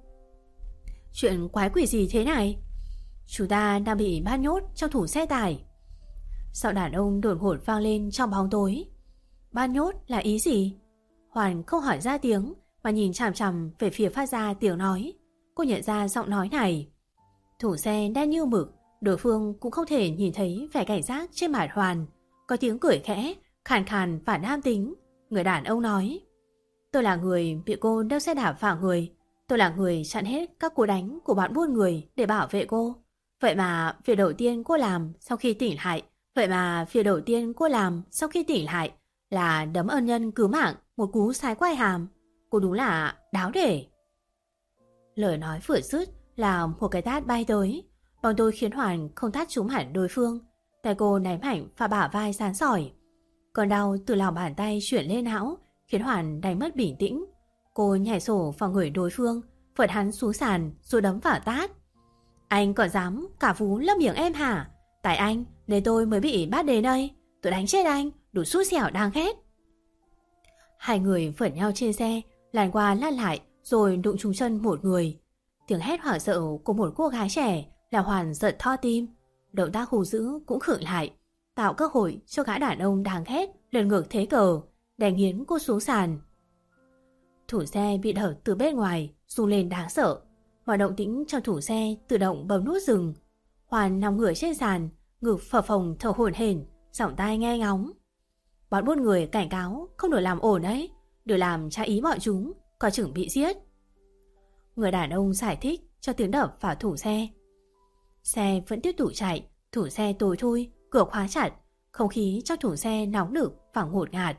Chuyện quái quỷ gì thế này? Chúng ta đang bị bắt nhốt trong thùng xe tải. Giọng đàn ông đột ngột vang lên trong bóng tối. Bắt nhốt là ý gì? Hoàn không hỏi ra tiếng mà nhìn chằm chằm về phía phát ra tiếng nói. Cô nhận ra giọng nói này. Thùng xe đen như mực, đối phương cũng không thể nhìn thấy vẻ cảnh giác trên mặt Hoàn. Có tiếng cười khẽ, khàn khàn và nam tính. Người đàn ông nói: Tôi là người bị cô đâm xe đạp vào người. Tôi là người chặn hết các cú đánh của bọn buôn người để bảo vệ cô. Vậy mà việc đầu tiên cô làm sau khi tỉnh lại Vậy mà việc đầu tiên cô làm sau khi tỉnh lại là đấm ân nhân cứu mạng một cú sái quai hàm. Cô đúng là đáo để. Lời nói vừa dứt là một cái tát bay tới. Bóng tôi khiến Hoàn không tát trúng hẳn đối phương. Tay cô ném mạnh và bả vai sán sỏi. Cơn đau từ lòng bàn tay chuyển lên não khiến Hoàn đánh mất bình tĩnh. Cô nhảy sổ vào người đối phương, phật hắn xuống sàn rồi đấm vào tát. Anh còn dám cả vú lấp miệng em hả? Tại anh nên tôi mới bị bắt đến đây. Tôi đánh chết anh, đủ xui xẻo đáng ghét. Hai người vẩn nhau trên xe, làn qua lăn lại rồi đụng trúng chân một người. Tiếng hét hoảng sợ của một cô gái trẻ là Hoàn giật thót tim. Động tác hù dữ cũng khựng lại, tạo cơ hội cho gã đàn ông đáng ghét lần ngược thế cờ, đè nghiến cô xuống sàn. Thủ xe bị đẩy từ bên ngoài, rung lên đáng sợ. Mọi động tĩnh trong thủ xe tự động bấm nút dừng. Hoàn nằm ngửa trên sàn, ngực phập phồng thở hổn hển, giọng tai nghe ngóng. Bọn buôn người cảnh cáo không được làm ồn đấy, đừng làm trái ý bọn chúng, có chừng bị giết. Người đàn ông giải thích cho tiếng đập vào thủ xe. Xe vẫn tiếp tục chạy, thủ xe tối thui, cửa khóa chặt, không khí trong thủ xe nóng nực và ngột ngạt.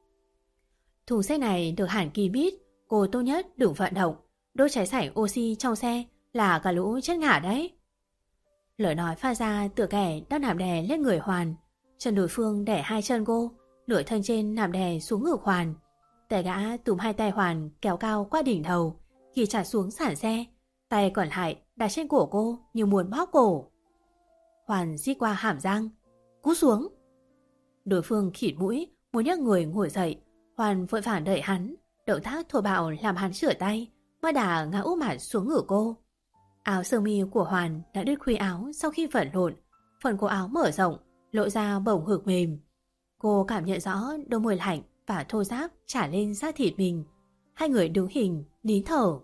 Thủ xe này được hẳn kỳ bít, cô tốt nhất đừng vận động, đốt cháy sảnh oxy trong xe là cả lũ chết ngả đấy. Lời nói pha ra tựa kẻ đang nằm đè lên người Hoàn. Chân đối phương đẻ hai chân cô, nửa thân trên nằm đè xuống ngực Hoàn. Tay gã túm hai tay Hoàn kéo cao qua đỉnh đầu, ghi chặt xuống sàn xe, tay còn lại đặt trên cổ cô như muốn bóp cổ. Hoàn rít qua hàm răng, cút xuống. Đối phương khịt mũi, muốn nhấc người ngồi dậy. Hoàn vội vàng đẩy hắn, động tác thô bạo làm hắn rửa tay, mới đà ngã úp mặt xuống ngửa cô. Áo sơ mi của Hoàn đã đứt khuy áo sau khi vật lộn, phần cổ áo mở rộng, lộ ra bổng ngực mềm. Cô cảm nhận rõ đôi môi lạnh và thô ráp trả lên da thịt mình. Hai người đứng hình, nín thở.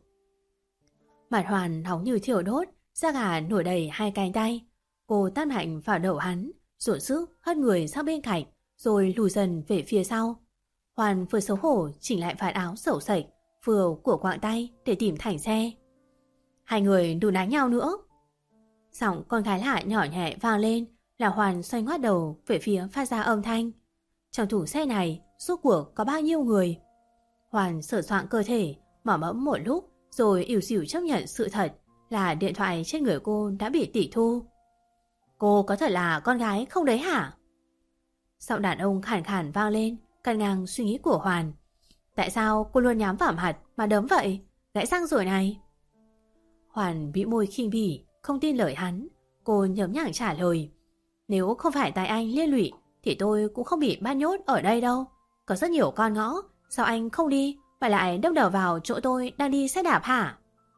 Mặt Hoàn nóng như thiêu đốt, da gà nổi đầy hai cánh tay. Cô tát mạnh vào đầu hắn, dồn sức hất người sang bên cạnh, rồi lùi dần về phía sau. Hoàn vừa xấu hổ chỉnh lại vạt áo xẩu xệch, vừa của quạng tay để tìm thành xe. Hai người đừng đánh nhau nữa. Giọng con gái lạ nhỏ nhẹ vang lên, là Hoàn xoay ngoắt đầu về phía phát ra âm thanh. Trong thủ xe này rốt cuộc có bao nhiêu người? Hoàn sửa soạn cơ thể, mỏ mẫm một lúc, rồi ỉu xỉu chấp nhận sự thật là điện thoại trên người cô đã bị tịch thu. Cô có thật là con gái không đấy hả? Giọng đàn ông khàn khàn vang lên, cắt ngang suy nghĩ của Hoàn. Tại sao cô luôn nhắm vào mặt mà đấm vậy? Gãy răng rồi này. Hoàn bĩu môi khinh bỉ, không tin lời hắn. Cô nhớm nhảng trả lời. Nếu không phải tại anh liên lụy thì tôi cũng không bị bắt nhốt ở đây đâu. Có rất nhiều con ngõ, sao anh không đi mà lại đâm đầu vào chỗ tôi đang đi xe đạp hả?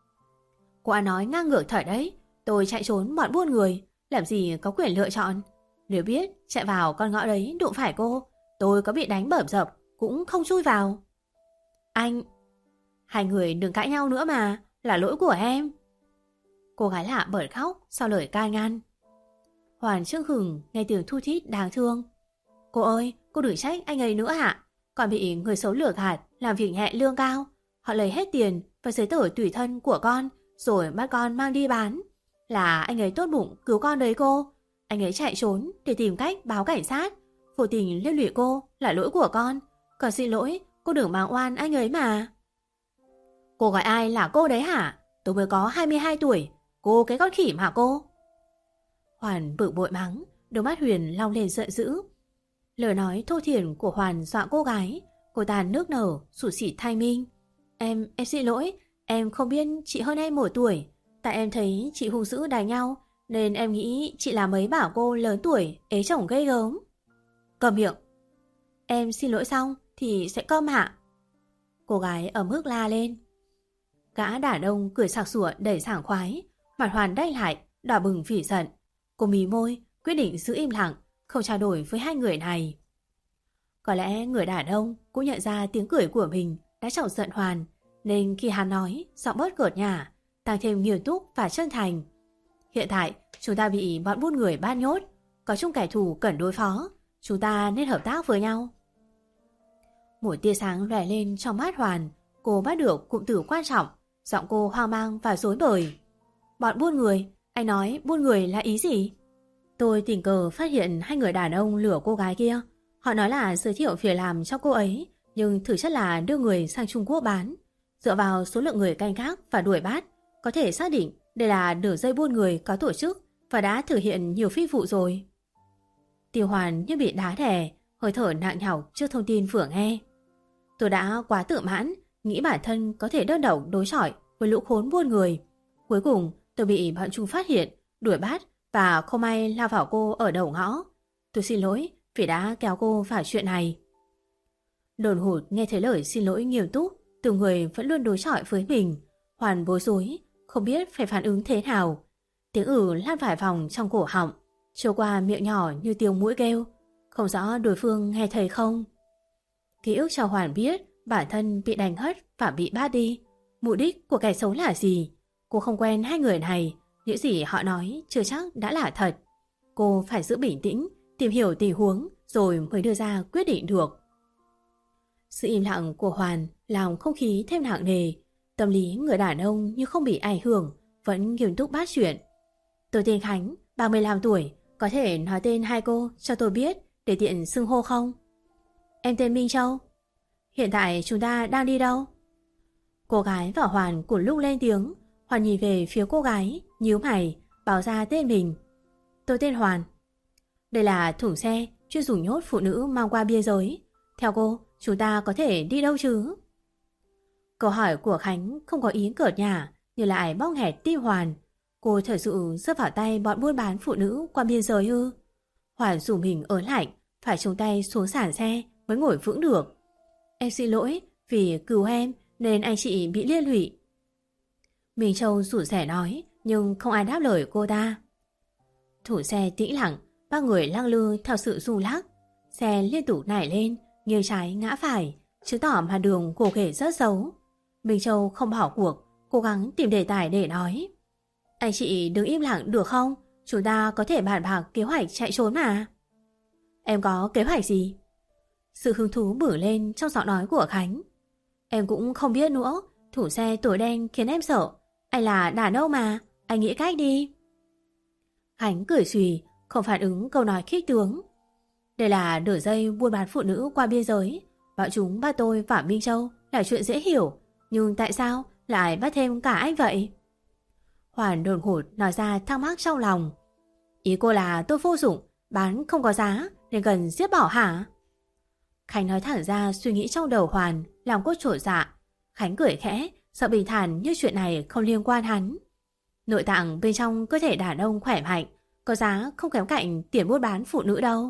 Cô ăn nói ngang ngược thật đấy. Tôi chạy trốn bọn buôn người, làm gì có quyền lựa chọn. Nếu biết chạy vào con ngõ đấy đụng phải cô, tôi có bị đánh bẩm dập cũng không chui vào. Anh... Hai người đừng cãi nhau nữa mà, là lỗi của em. Cô gái lạ bật khóc sau lời can ngăn. Hoàn trước hừng nghe tiếng thu thít đáng thương. Cô ơi, cô đừng trách anh ấy nữa hả? Còn bị người xấu lừa gạt, làm việc nhẹ lương cao. Họ lấy hết tiền và giấy tờ tùy thân của con, rồi bắt con mang đi bán. Là anh ấy tốt bụng cứu con đấy cô. Anh ấy chạy trốn để tìm cách báo cảnh sát. Vô tình liên lụy cô là lỗi của con. Còn xin lỗi, cô đừng mang oan anh ấy mà. Cô gọi ai là cô đấy hả? Tôi mới có hai mươi hai tuổi. Cô cái con khỉ hả cô? Hoàn bực bội mắng, đôi mắt Huyền long lên giận dữ. Lời nói thô thiển của Hoàn dọa cô gái. Cô ta nước nở, sụt sịt thay minh. Em, em xin lỗi. Em không biết chị hơn em một tuổi. Tại em thấy chị hung dữ đánh nhau, nên em nghĩ chị là mấy bảo cô lớn tuổi ế chồng gây gớm. Cầm miệng. Em xin lỗi xong thì sẽ câm hạ. Cô gái ấm ức la lên. Gã đàn ông cười sặc sủa đầy sảng khoái. Mặt Hoàn đanh lại, đỏ bừng vì giận. Cô mí môi, quyết định giữ im lặng, không trao đổi với hai người này. Có lẽ người đàn ông cũng nhận ra tiếng cười của mình đã chọc giận Hoàn, nên khi hắn nói, giọng bớt cợt nhả, tăng thêm nghiêm túc và chân thành. Hiện tại, chúng ta bị bọn buôn người bắt nhốt, có chung kẻ thù cần đối phó, chúng ta nên hợp tác với nhau. Một tia sáng lóe lên trong mắt Hoàn, cô bắt được cụm từ quan trọng, giọng cô hoang mang và rối bời. Bọn buôn người, anh nói buôn người là ý gì? Tôi tình cờ phát hiện hai người đàn ông lừa cô gái kia. Họ nói là giới thiệu việc làm cho cô ấy, nhưng thực chất là đưa người sang Trung Quốc bán. Dựa vào số lượng người canh gác và đuổi bắt, có thể xác định đây là đường dây buôn người có tổ chức và đã thực hiện nhiều phi vụ rồi. Tiêu Hoàn như bị đá đè, hơi thở nặng nhọc trước thông tin vừa nghe. Tôi đã quá tự mãn, nghĩ bản thân có thể đơn độc đối chọi với lũ khốn buôn người. Cuối cùng tôi bị bọn chúng phát hiện, đuổi bắt và không may lao vào cô ở đầu ngõ. Tôi xin lỗi vì đã kéo cô vào chuyện này. Đồn hụt nghe thấy lời xin lỗi nghiêm túc từ người vẫn luôn đối chọi với mình. Hoàn bối rối, không biết phải phản ứng thế nào. Tiếng ử lan vài vòng trong cổ họng, trôi qua miệng nhỏ như tiếng mũi kêu. Không rõ đối phương nghe thấy không. Ký ức cho Hoàn biết bản thân bị đánh hất và bị bắt đi. Mục đích của kẻ xấu là gì? Cô không quen hai người này, những gì họ nói chưa chắc đã là thật. Cô phải giữ bình tĩnh, tìm hiểu tình huống rồi mới đưa ra quyết định được. Sự im lặng của Hoàn làm không khí thêm nặng nề. Tâm lý người đàn ông như không bị ảnh hưởng, vẫn nghiêm túc bắt chuyện. Tôi tên Khánh, ba mươi lăm tuổi, có thể nói tên hai cô cho tôi biết để tiện xưng hô không? Em tên Minh Châu. Hiện tại chúng ta đang đi đâu? Cô gái và Hoàn cùng lúc lên tiếng. Hoàn nhìn về phía cô gái, nhíu mày, báo ra tên mình. Tôi tên Hoàn. Đây là thùng xe chuyên dùng nhốt phụ nữ mang qua biên giới. Theo cô, chúng ta có thể đi đâu chứ? Câu hỏi của Khánh không có ý cợt nhả, nhưng lại bóp nghẹt tim Hoàn. Cô thật sự rơi vào tay bọn buôn bán phụ nữ qua biên giới ư? Hoàn dù mình ớn lạnh, phải chống tay xuống sàn xe mới ngồi vững được. Em xin lỗi, vì cứu em nên anh chị bị liên lụy. Minh Châu rủ rẻ nói, nhưng không ai đáp lời cô ta. Thủ xe tĩnh lặng, ba người lăng lư theo sự rung lắc. Xe liên tục nảy lên, nghiêng trái ngã phải, chứng tỏ mặt đường gồ ghề rất xấu. Minh Châu không bỏ cuộc, cố gắng tìm đề tài để nói. Anh chị đừng im lặng được không? Chúng ta có thể bàn bạc kế hoạch chạy trốn mà. Em có kế hoạch gì? Sự hứng thú bừng lên trong giọng nói của Khánh. Em cũng không biết nữa, thủ xe tối đen khiến em sợ. Anh là đàn ông mà, anh nghĩ cách đi. Khánh cười xùy, không phản ứng câu nói khích tướng. Đây là đường dây buôn bán phụ nữ qua biên giới. Bọn chúng bắt tôi và Minh Châu là chuyện dễ hiểu, nhưng tại sao lại bắt thêm cả anh vậy? Hoàn đột ngột nói ra thắc mắc trong lòng. Ý cô là tôi vô dụng, bán không có giá nên cần giết bỏ hả? Khánh nói thẳng ra suy nghĩ trong đầu Hoàn, làm cô trột dạ. Khánh cười khẽ, sợ bình thản như chuyện này không liên quan hắn. Nội tạng bên trong cơ thể đàn ông khỏe mạnh, có giá không kém cạnh tiền buôn bán phụ nữ đâu.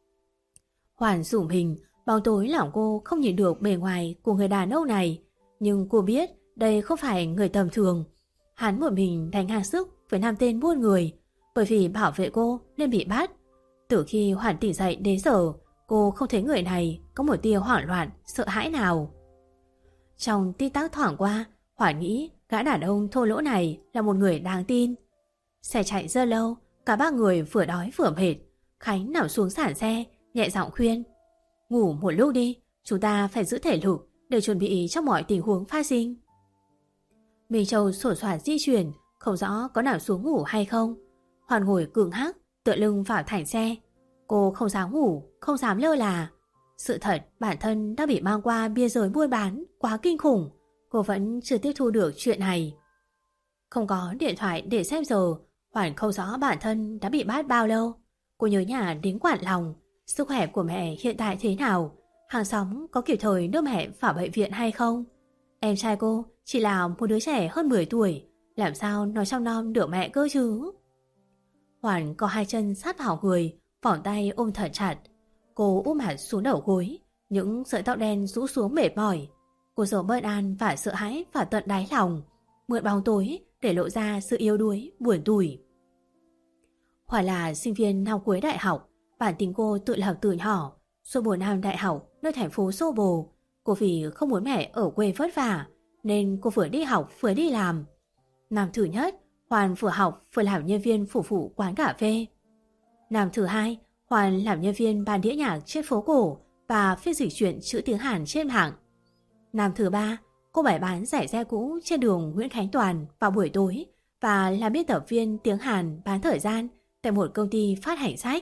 Hoàn rủ mình, bóng tối lòng cô không nhìn được bề ngoài của người đàn ông này, nhưng cô biết đây không phải người tầm thường. Hắn một mình đánh ngang sức với năm tên buôn người, bởi vì bảo vệ cô nên bị bắt. Từ khi Hoàn tỉnh dậy đến giờ, cô không thấy người này có một tia hoảng loạn, sợ hãi nào. Trong tí tắc thoảng qua, Hoàn nghĩ gã đàn ông thô lỗ này là một người đáng tin. Xe chạy rất lâu, cả ba người vừa đói vừa mệt. Khánh nằm xuống sàn xe, nhẹ giọng khuyên. Ngủ một lúc đi, chúng ta phải giữ thể lực để chuẩn bị cho mọi tình huống phát sinh. Minh Châu sổ soạn di chuyển, không rõ có nằm xuống ngủ hay không. Hoàn ngồi cứng hắc, tựa lưng vào thành xe. Cô không dám ngủ, không dám lơ là. Sự thật bản thân đã bị mang qua biên giới buôn bán quá kinh khủng. Cô vẫn chưa tiếp thu được chuyện này. Không có điện thoại để xem giờ, Hoàn không rõ bản thân đã bị bắt bao lâu. Cô nhớ nhà đến quặn lòng. Sức khỏe của mẹ hiện tại thế nào? Hàng xóm có kịp thời đưa mẹ vào bệnh viện hay không? Em trai cô chỉ là một đứa trẻ hơn mười tuổi, làm sao nói trong nom được mẹ cơ chứ? Hoàn có hai chân sát vào người, vòng tay ôm thật chặt. Cô úp mặt xuống đầu gối, những sợi tóc đen rũ xuống mệt mỏi. Cô giấu bất an và sợ hãi vào tận đáy lòng, mượn bóng tối để lộ ra sự yếu đuối, buồn tủi. Hoàn là sinh viên năm cuối đại học, bản tính cô tự lập từ nhỏ. Suốt bốn năm đại học nơi thành phố xô bồ, cô vì không muốn mẹ ở quê vất vả nên cô vừa đi học vừa đi làm. Năm thứ nhất, Hoàn vừa học vừa làm nhân viên phục vụ quán cà phê. Năm thứ hai, Hoàn làm nhân viên ban đĩa nhạc trên phố cổ và phiên dịch truyện chữ tiếng Hàn trên mạng. Năm thứ ba, cô bày bán giải xe cũ trên đường Nguyễn Khánh Toàn vào buổi tối và làm biên tập viên tiếng Hàn bán thời gian tại một công ty phát hành sách.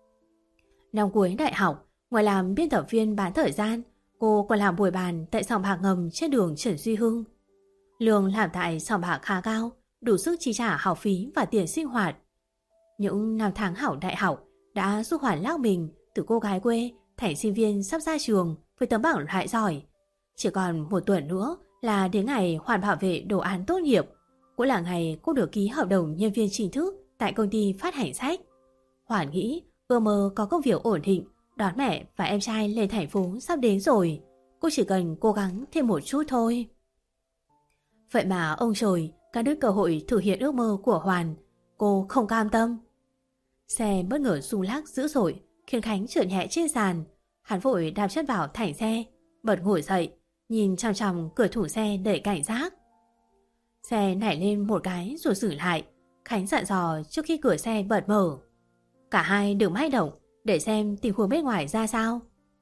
Năm cuối đại học, ngoài làm biên tập viên bán thời gian, cô còn làm bồi bàn tại sòng bạc ngầm trên đường Trần Duy Hưng. Lương làm tại sòng bạc khá cao, đủ sức chi trả học phí và tiền sinh hoạt. Những năm tháng học đại học đã giúp Hoàn lắc mình từ cô gái quê thành sinh viên sắp ra trường với tấm bằng loại giỏi. Chỉ còn một tuần nữa là đến ngày Hoàn bảo vệ đồ án tốt nghiệp, cũng là ngày cô được ký hợp đồng nhân viên chính thức tại công ty phát hành sách. Hoàn nghĩ ưa mơ có công việc ổn định, đón mẹ và em trai lên thành phố sắp đến rồi. Cô chỉ cần cố gắng thêm một chút thôi. Vậy mà ông trời cắt đứt cơ hội thực hiện ước mơ của Hoàn. Cô không cam tâm. Xe bất ngờ rung lắc dữ dội, khiến Khánh trượt nhẹ trên sàn. Hắn vội đạp chân vào thành xe, bật ngồi dậy, nhìn chằm chằm cửa thủ xe đầy cảnh giác. Xe nảy lên một cái rồi dừng lại. Khánh dặn dò trước khi cửa xe bật mở. Cả hai đừng manh động, để xem tình huống bên ngoài ra sao.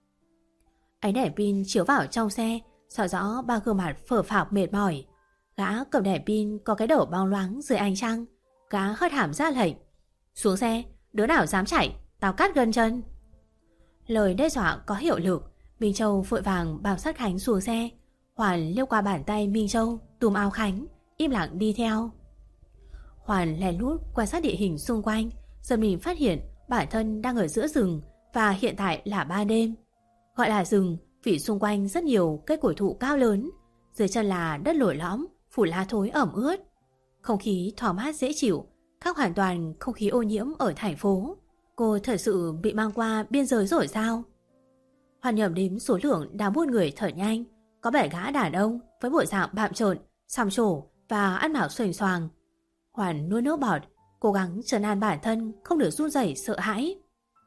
Ánh đèn pin chiếu vào trong xe, soi rõ ba gương mặt phờ phạc mệt mỏi. Gã cầm đèn pin có cái đầu bóng loáng dưới ánh trăng. Gã hất hàm ra lệnh: xuống xe, đứa nào dám chạy, tao cắt gân chân. Lời đe dọa có hiệu lực. Minh Châu vội vàng bám sát Khánh xuống xe. Hoàn liếc qua bàn tay Minh Châu, túm áo Khánh, im lặng đi theo. Hoàn lén lút quan sát địa hình xung quanh, giờ mình phát hiện bản thân đang ở giữa rừng và hiện tại là ban đêm. Gọi là rừng vì xung quanh rất nhiều cây cổ thụ cao lớn, dưới chân là đất lồi lõm, phủ lá thối ẩm ướt. Không khí thoáng mát dễ chịu, khác hoàn toàn không khí ô nhiễm ở thành phố. Cô thật sự bị mang qua biên giới rồi sao? Hoàn nhẩm đếm số lượng đám buôn người thở nhanh. Có bảy gã đàn ông với bộ dạng bạm trợn, xăm trổ và ăn mặc xoành xoàng. Hoàn nuốt nước bọt, cố gắng trấn an bản thân không được run rẩy sợ hãi.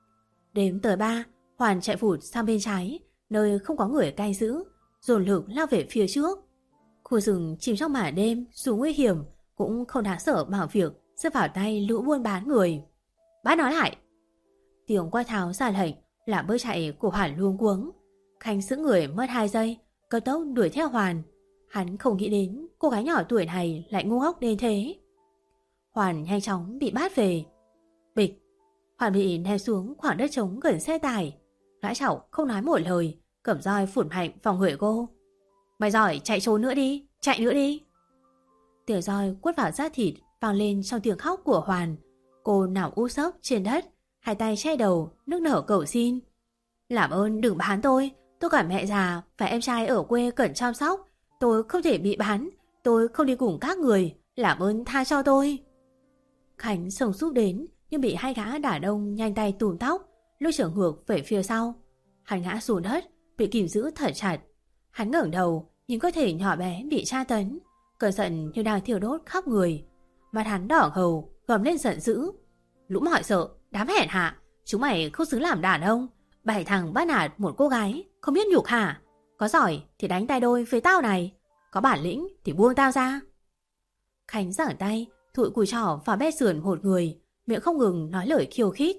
Đếm tới ba, Hoàn chạy vụt sang bên trái, nơi không có người canh giữ, dồn lực lao về phía trước. Khu rừng chìm trong màn đêm dù nguy hiểm cũng không đáng sợ bằng việc rơi vào tay lũ buôn bán người. Bắt nó lại! Tiếng quát tháo ra lệnh làm bước chạy của Hoàn luống cuống. Khánh giữ người mất hai giây, cấp tốc đuổi theo Hoàn. Hắn không nghĩ đến cô gái nhỏ tuổi này lại ngu ngốc đến thế. Hoàn nhanh chóng bị bắt về. Bịch! Hoàn bị ném xuống khoảng đất trống gần xe tải. Gã chảo không nói một lời, cầm roi phủn mạnh vào người cô. Mày giỏi chạy trốn nữa đi, chạy nữa đi. Tiếng roi quất vào da thịt vang lên trong tiếng khóc của Hoàn. Cô nằm u sấp trên đất, hai tay che đầu, nức nở cầu xin. Làm ơn đừng bán tôi, tôi cả mẹ già và em trai ở quê cần chăm sóc. Tôi không thể bị bán, tôi không đi cùng các người, làm ơn tha cho tôi. Khánh sông súc đến nhưng bị hai gã đàn ông nhanh tay túm tóc, lôi trưởng ngược về phía sau. Hắn ngã xuống đất, bị kìm giữ thật chặt. Hắn ngẩng đầu nhìn cơ thể nhỏ bé bị tra tấn, cơn giận như đang thiêu đốt khắp người. Mặt hắn đỏ hầu, gầm lên giận dữ. Lũ mọi sợ, đám hèn hạ, chúng mày không xứng làm đàn ông. Bảy thằng bắt nạt một cô gái, không biết nhục hả? Có giỏi thì đánh tay đôi với tao này, có bản lĩnh thì buông tao ra. Khánh giảng tay, thụi cùi trỏ vào bé sườn một người, miệng không ngừng nói lời khiêu khích.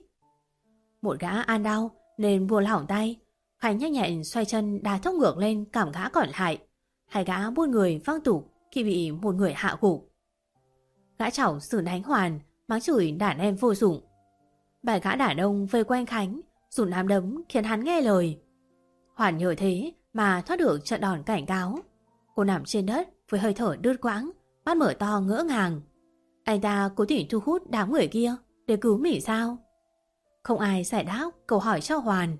Một gã ăn đau nên buông lỏng tay. Khánh nhanh nhẹn xoay chân đá thốc ngược lên cảm gã còn lại. Hai gã buôn người văng tục khi bị một người hạ gục. Gã chảo xử đánh Hoàn, mắng chửi đàn em vô dụng. Bảy gã đàn ông vây quanh Khánh, dùng nắm đấm khiến hắn nghe lời. Hoàn nhờ thế mà thoát được trận đòn cảnh cáo. Cô nằm trên đất với hơi thở đứt quãng, mắt mở to ngỡ ngàng. Anh ta cố tình thu hút đám người kia để cứu mình sao? Không ai giải đáp câu hỏi cho Hoàn.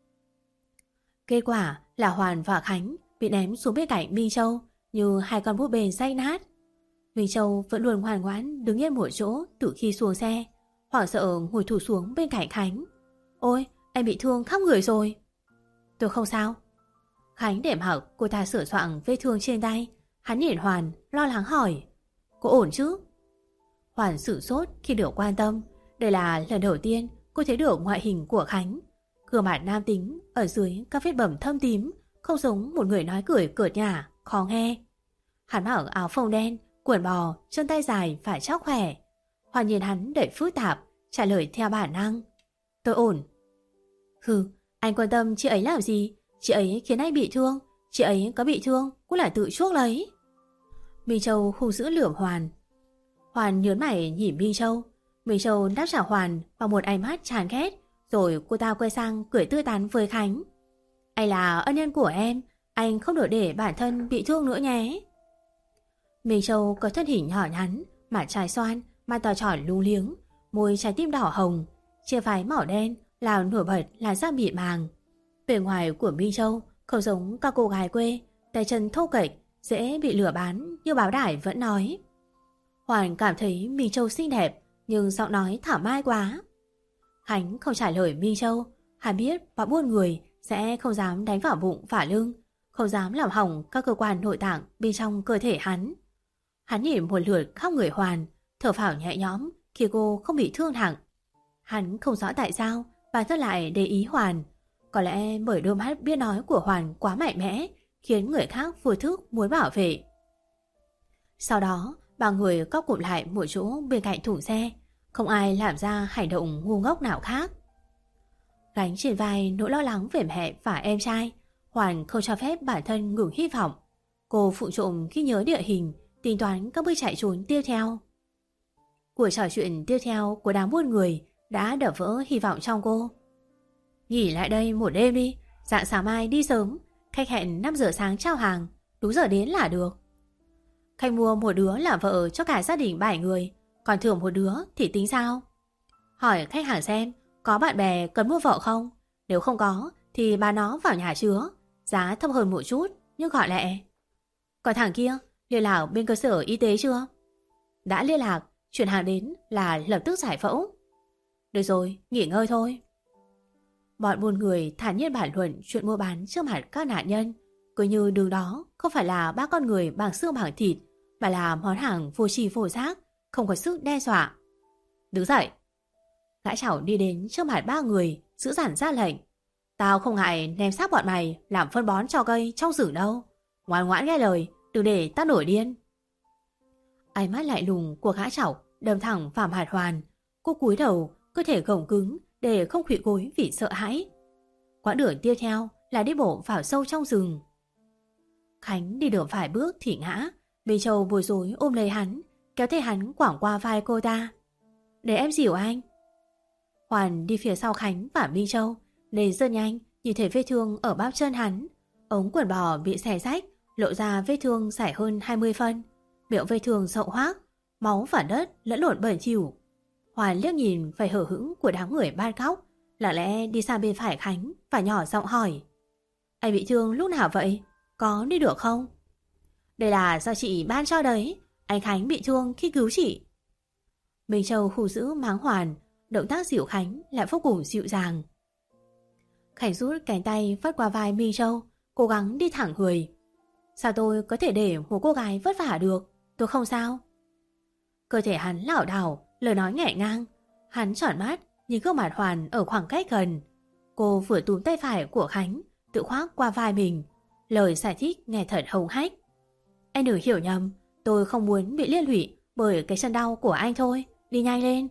Kết quả là Hoàn và Khánh bị ném xuống bên cạnh Minh Châu như hai con búp bê rách nát. Minh Châu vẫn luôn ngoan ngoãn đứng yên một chỗ từ khi xuống xe, hoảng sợ ngồi thụp xuống bên cạnh Khánh. Ôi, anh bị thương khắp người rồi. Tôi không sao. Khánh đệm học cô ta sửa soạn vết thương trên tay. Hắn nhìn Hoàn lo lắng hỏi. Cô ổn chứ? Hoàn sửng sốt khi được quan tâm. Đây là lần đầu tiên cô thấy được ngoại hình của Khánh. Gương mặt nam tính ở dưới các vết bầm thâm tím, không giống một người nói cười cợt nhả, khó nghe. Hắn mặc áo phông đen, quần bò, chân tay dài và chóc khỏe. Hoàn nhìn hắn đầy phức tạp, trả lời theo bản năng. Tôi ổn. Hừ, anh quan tâm chị ấy làm gì? Chị ấy khiến anh bị thương. Chị ấy có bị thương cũng là tự chuốc lấy. Minh Châu hung dữ lườm Hoàn. Hoàn nhớn mày nhìn Minh Châu. Minh Châu đáp trả Hoàn bằng một ánh mắt chán ghét. Rồi cô ta quay sang cười tươi tắn với Khánh. Anh là ân nhân của em, anh không được để bản thân bị thương nữa nhé. Minh Châu có thân hình nhỏ nhắn, mặt trái xoan, mặt to tròn lung liếng, môi trái tim đỏ hồng, chia váy màu đen làm nổi bật là da mịn màng. Bề ngoài của Minh Châu không giống các cô gái quê, tay chân thô kệch, dễ bị lừa bán như báo đài vẫn nói. Hoàn cảm thấy Minh Châu xinh đẹp, nhưng giọng nói thảo mai quá. Khánh không trả lời Minh Châu. Hắn biết bọn buôn người sẽ không dám đánh vào bụng vả lưng, không dám làm hỏng các cơ quan nội tạng bên trong cơ thể hắn. Hắn nhìn một lượt khắp người Hoàn, thở phào nhẹ nhõm khi cô không bị thương nặng. Hắn không rõ tại sao bản thân lại để ý Hoàn. Có lẽ bởi đôi mắt biết nói của Hoàn quá mạnh mẽ, khiến người khác vô thức muốn bảo vệ. Sau đó, ba người cóp cụm lại một chỗ bên cạnh thùng xe. Không ai làm ra hành động ngu ngốc nào khác. Gánh trên vai nỗi lo lắng về mẹ và em trai, Hoàn không cho phép bản thân ngừng hy vọng. Cô phụ trộm khi nhớ địa hình, tính toán các bước chạy trốn tiếp theo. Cuộc trò chuyện tiếp theo của đám buôn người đã đập vỡ hy vọng trong cô. Nghỉ lại đây một đêm đi, dạng sáng mai đi sớm, khách hẹn năm giờ sáng trao hàng, đúng giờ đến là được. Khách mua một đứa làm vợ cho cả gia đình bảy người, còn thưởng một đứa thì tính sao? Hỏi khách hàng xem có bạn bè cần mua vợ không, nếu không có thì bà nó vào nhà chứa, giá thấp hơn một chút nhưng gọi lẹ. Còn thằng kia liên lạc bên cơ sở y tế chưa? Đã liên lạc, chuyển hàng đến là lập tức giải phẫu. Được rồi, nghỉ ngơi thôi. Bọn buôn người thản nhiên bàn luận chuyện mua bán trước mặt các nạn nhân, cứ như đường đó không phải là ba con người bằng xương bằng thịt, mà là món hàng vô tri vô giác, không có sức đe dọa. Đứng dậy. Gã chảo đi đến trước mặt ba người, giữ dằn ra lệnh. Tao không ngại ném xác bọn mày làm phân bón cho cây trong rừng đâu. Ngoan ngoãn nghe lời, đừng để tao nổi điên. Ánh mắt lạnh lùng của gã chảo đâm thẳng vào mặt Hoàn. Cô cúi đầu, cơ thể gồng cứng để không khuỵu gối vì sợ hãi. Quãng đường tiếp theo là đi bộ vào sâu trong rừng. Khánh đi được vài bước thì ngã. Minh Châu bối rối ôm lấy hắn, kéo tay hắn quẳng qua vai cô ta. Để em dìu anh. Hoàn đi phía sau Khánh và Minh Châu, nên rất nhanh nhìn thấy vết thương ở bắp chân hắn. Ống quần bò bị xẻ rách, lộ ra vết thương dài hơn hai mươi phân. Miệng vết thương rộng hoác, máu và đất lẫn lộn bẩn thỉu. Hoàn liếc nhìn phải hở hững của đám người ban cóc, lặng lẽ đi sang bên phải Khánh và nhỏ giọng hỏi. Anh bị thương lúc nào vậy? Có đi được không? Đây là do chị ban cho đấy. Anh Khánh bị thương khi cứu chị. Minh Châu hù dữ mắng Hoàn, động tác dịu Khánh lại vô cùng dịu dàng. Khánh rút cánh tay vắt qua vai Minh Châu, cố gắng đi thẳng người. Sao tôi có thể để một cô gái vất vả được? Tôi không sao. Cơ thể hắn lảo đảo, lời nói nghẹn ngang. Hắn tròn mắt nhìn gương mặt Hoàn ở khoảng cách gần. Cô vừa túm tay phải của Khánh, tự khoác qua vai mình. Lời giải thích nghe thật hống hách. Anh đừng hiểu nhầm, tôi không muốn bị liên lụy bởi cái chân đau của anh thôi. Đi nhanh lên.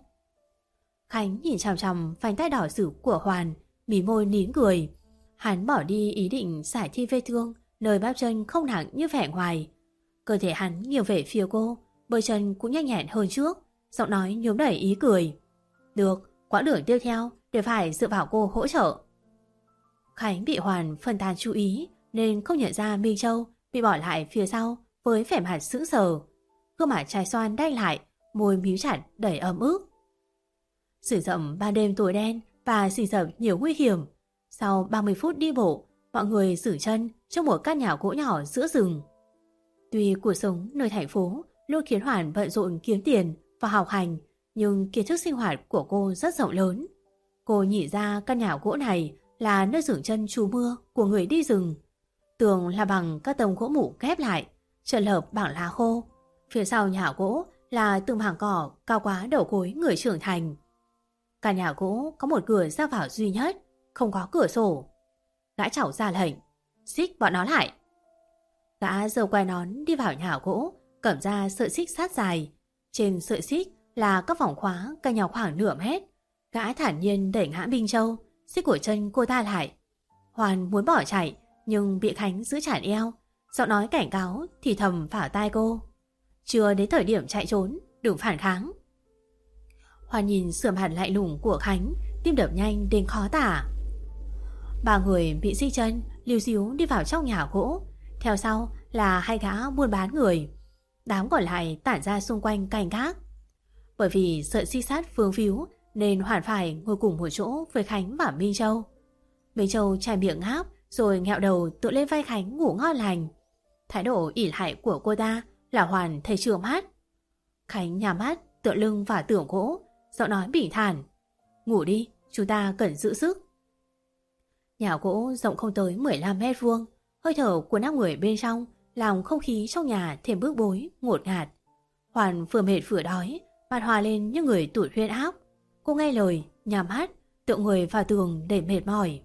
Khánh nhìn chằm chằm vành tay đỏ rực của Hoàn, mỉ môi nín cười. Hắn bỏ đi ý định giải thi vết thương nơi bắp chân không nặng như vẻ ngoài. Cơ thể hắn nghiêng về phía cô, bơi chân cũng nhanh nhẹn hơn trước, giọng nói nhuốm đầy ý cười. Được, quãng đường tiếp theo đều phải dựa vào cô hỗ trợ. Khánh bị Hoàn phân tán chú ý nên không nhận ra Minh Châu bị bỏ lại phía sau với vẻ mặt sững sờ. Gương mặt trái xoan đanh lại, môi mím chặt đầy ấm ức. Rừng rậm ban đêm tối đen và rình rập nhiều nguy hiểm. Sau ba mươi phút đi bộ, mọi người giữ chân trong một căn nhà gỗ nhỏ giữa rừng. Tuy cuộc sống nơi thành phố luôn khiến Hoàn bận rộn kiếm tiền và học hành, nhưng kiến thức sinh hoạt của cô rất rộng lớn. Cô nhìn ra căn nhà gỗ này là nơi dừng chân trú mưa của người đi rừng. Tường là bằng các tấm gỗ mủ ghép lại, trần lợp bằng lá khô. Phía sau nhà gỗ là từng mảng cỏ cao quá đầu gối người trưởng thành. Căn nhà gỗ có một cửa ra vào duy nhất, không có cửa sổ. Gã chảo ra lệnh, xích bọn nó lại. Gã giơ quai nón đi vào nhà gỗ, cầm ra sợi xích sát dài. Trên sợi xích là các vòng khóa cách nhau khoảng nửa mét. Gã thản nhiên đẩy ngã Minh Châu, xích cổ chân cô ta lại. Hoàn muốn bỏ chạy nhưng bị Khánh giữ chặt eo, giọng nói cảnh cáo thì thầm vào tai cô. Chưa đến thời điểm chạy trốn, đừng phản kháng. Hoàn nhìn sườn mặt lạnh lùng của Khánh, tim đập nhanh đến khó tả. Ba người bị di chân liu díu đi vào trong nhà gỗ, theo sau là hai gã buôn bán người. Đám còn lại tản ra xung quanh canh gác. Bởi vì sợ xi sát vướng víu nên Hoàn phải ngồi cùng một chỗ với Khánh và Minh Châu. Minh Châu chai miệng ngáp rồi nghẹo đầu tựa lên vai Khánh ngủ ngon lành. Thái độ ỷ lại của cô ta là Hoàn thấy trướng mắt. Khánh nhắm mắt tựa lưng vào tường gỗ, giọng nói bình thản. Ngủ đi, chúng ta cần giữ sức. Nhà gỗ rộng không tới mười lăm mét vuông, hơi thở của năm người bên trong làm không khí trong nhà thêm bức bối, ngột ngạt. Hoàn vừa mệt vừa đói, mặt hòa lên như người tụt huyết áp. Cô nghe lời, nhắm mắt, tựa người vào tường để mệt mỏi.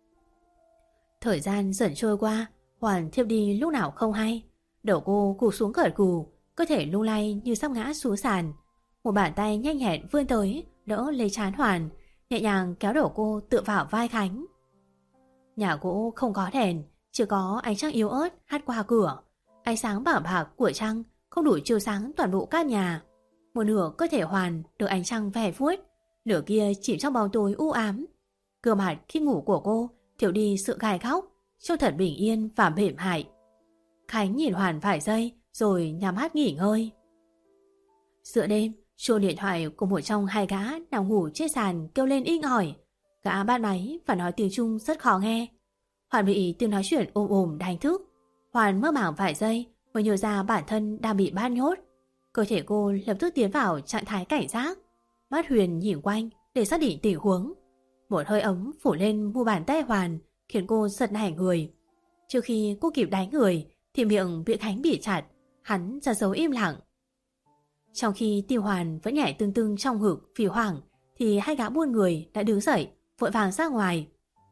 Thời gian dần trôi qua, Hoàn thiếp đi lúc nào không hay. Đầu cô cụp xuống gật gù, cơ thể lung lay như sắp ngã xuống sàn. Một bàn tay nhanh nhẹn vươn tới, đỡ lấy trán Hoàn, nhẹ nhàng kéo đầu cô tựa vào vai Khánh. Nhà gỗ không có đèn, chỉ có ánh trăng yếu ớt hắt qua cửa. Ánh sáng bảng bạc của trăng không đủ chiếu sáng toàn bộ căn nhà. Một nửa cơ thể Hoàn được ánh trăng vè vuốt, nửa kia chìm trong bóng tối u ám. Gương mặt khi ngủ của cô thiếu đi sự gai góc, trông thật bình yên và mềm mại. Khánh nhìn Hoàn vài giây rồi nhắm mắt nghỉ ngơi. Giữa đêm, chuông điện thoại của một trong hai gã nằm ngủ trên sàn kêu lên inh ỏi. Gã bắt máy và nói tiếng Trung rất khó nghe. Hoàn bị tiếng nói chuyện ồm ồm đánh thức. Hoàn mơ màng vài giây mới nhớ ra bản thân đang bị bắt nhốt. Cơ thể cô lập tức tiến vào trạng thái cảnh giác. Mắt Huyền nhìn quanh để xác định tình huống. Một hơi ấm phủ lên mu bàn tay Hoàn khiến cô giật nảy người. Trước khi cô kịp đánh người thì miệng bị Khánh bịt chặt. Hắn ra dấu im lặng. Trong khi tim Hoàn vẫn nhảy tưng tưng trong ngực vì hoảng thì hai gã buôn người đã đứng dậy vội vàng ra ngoài.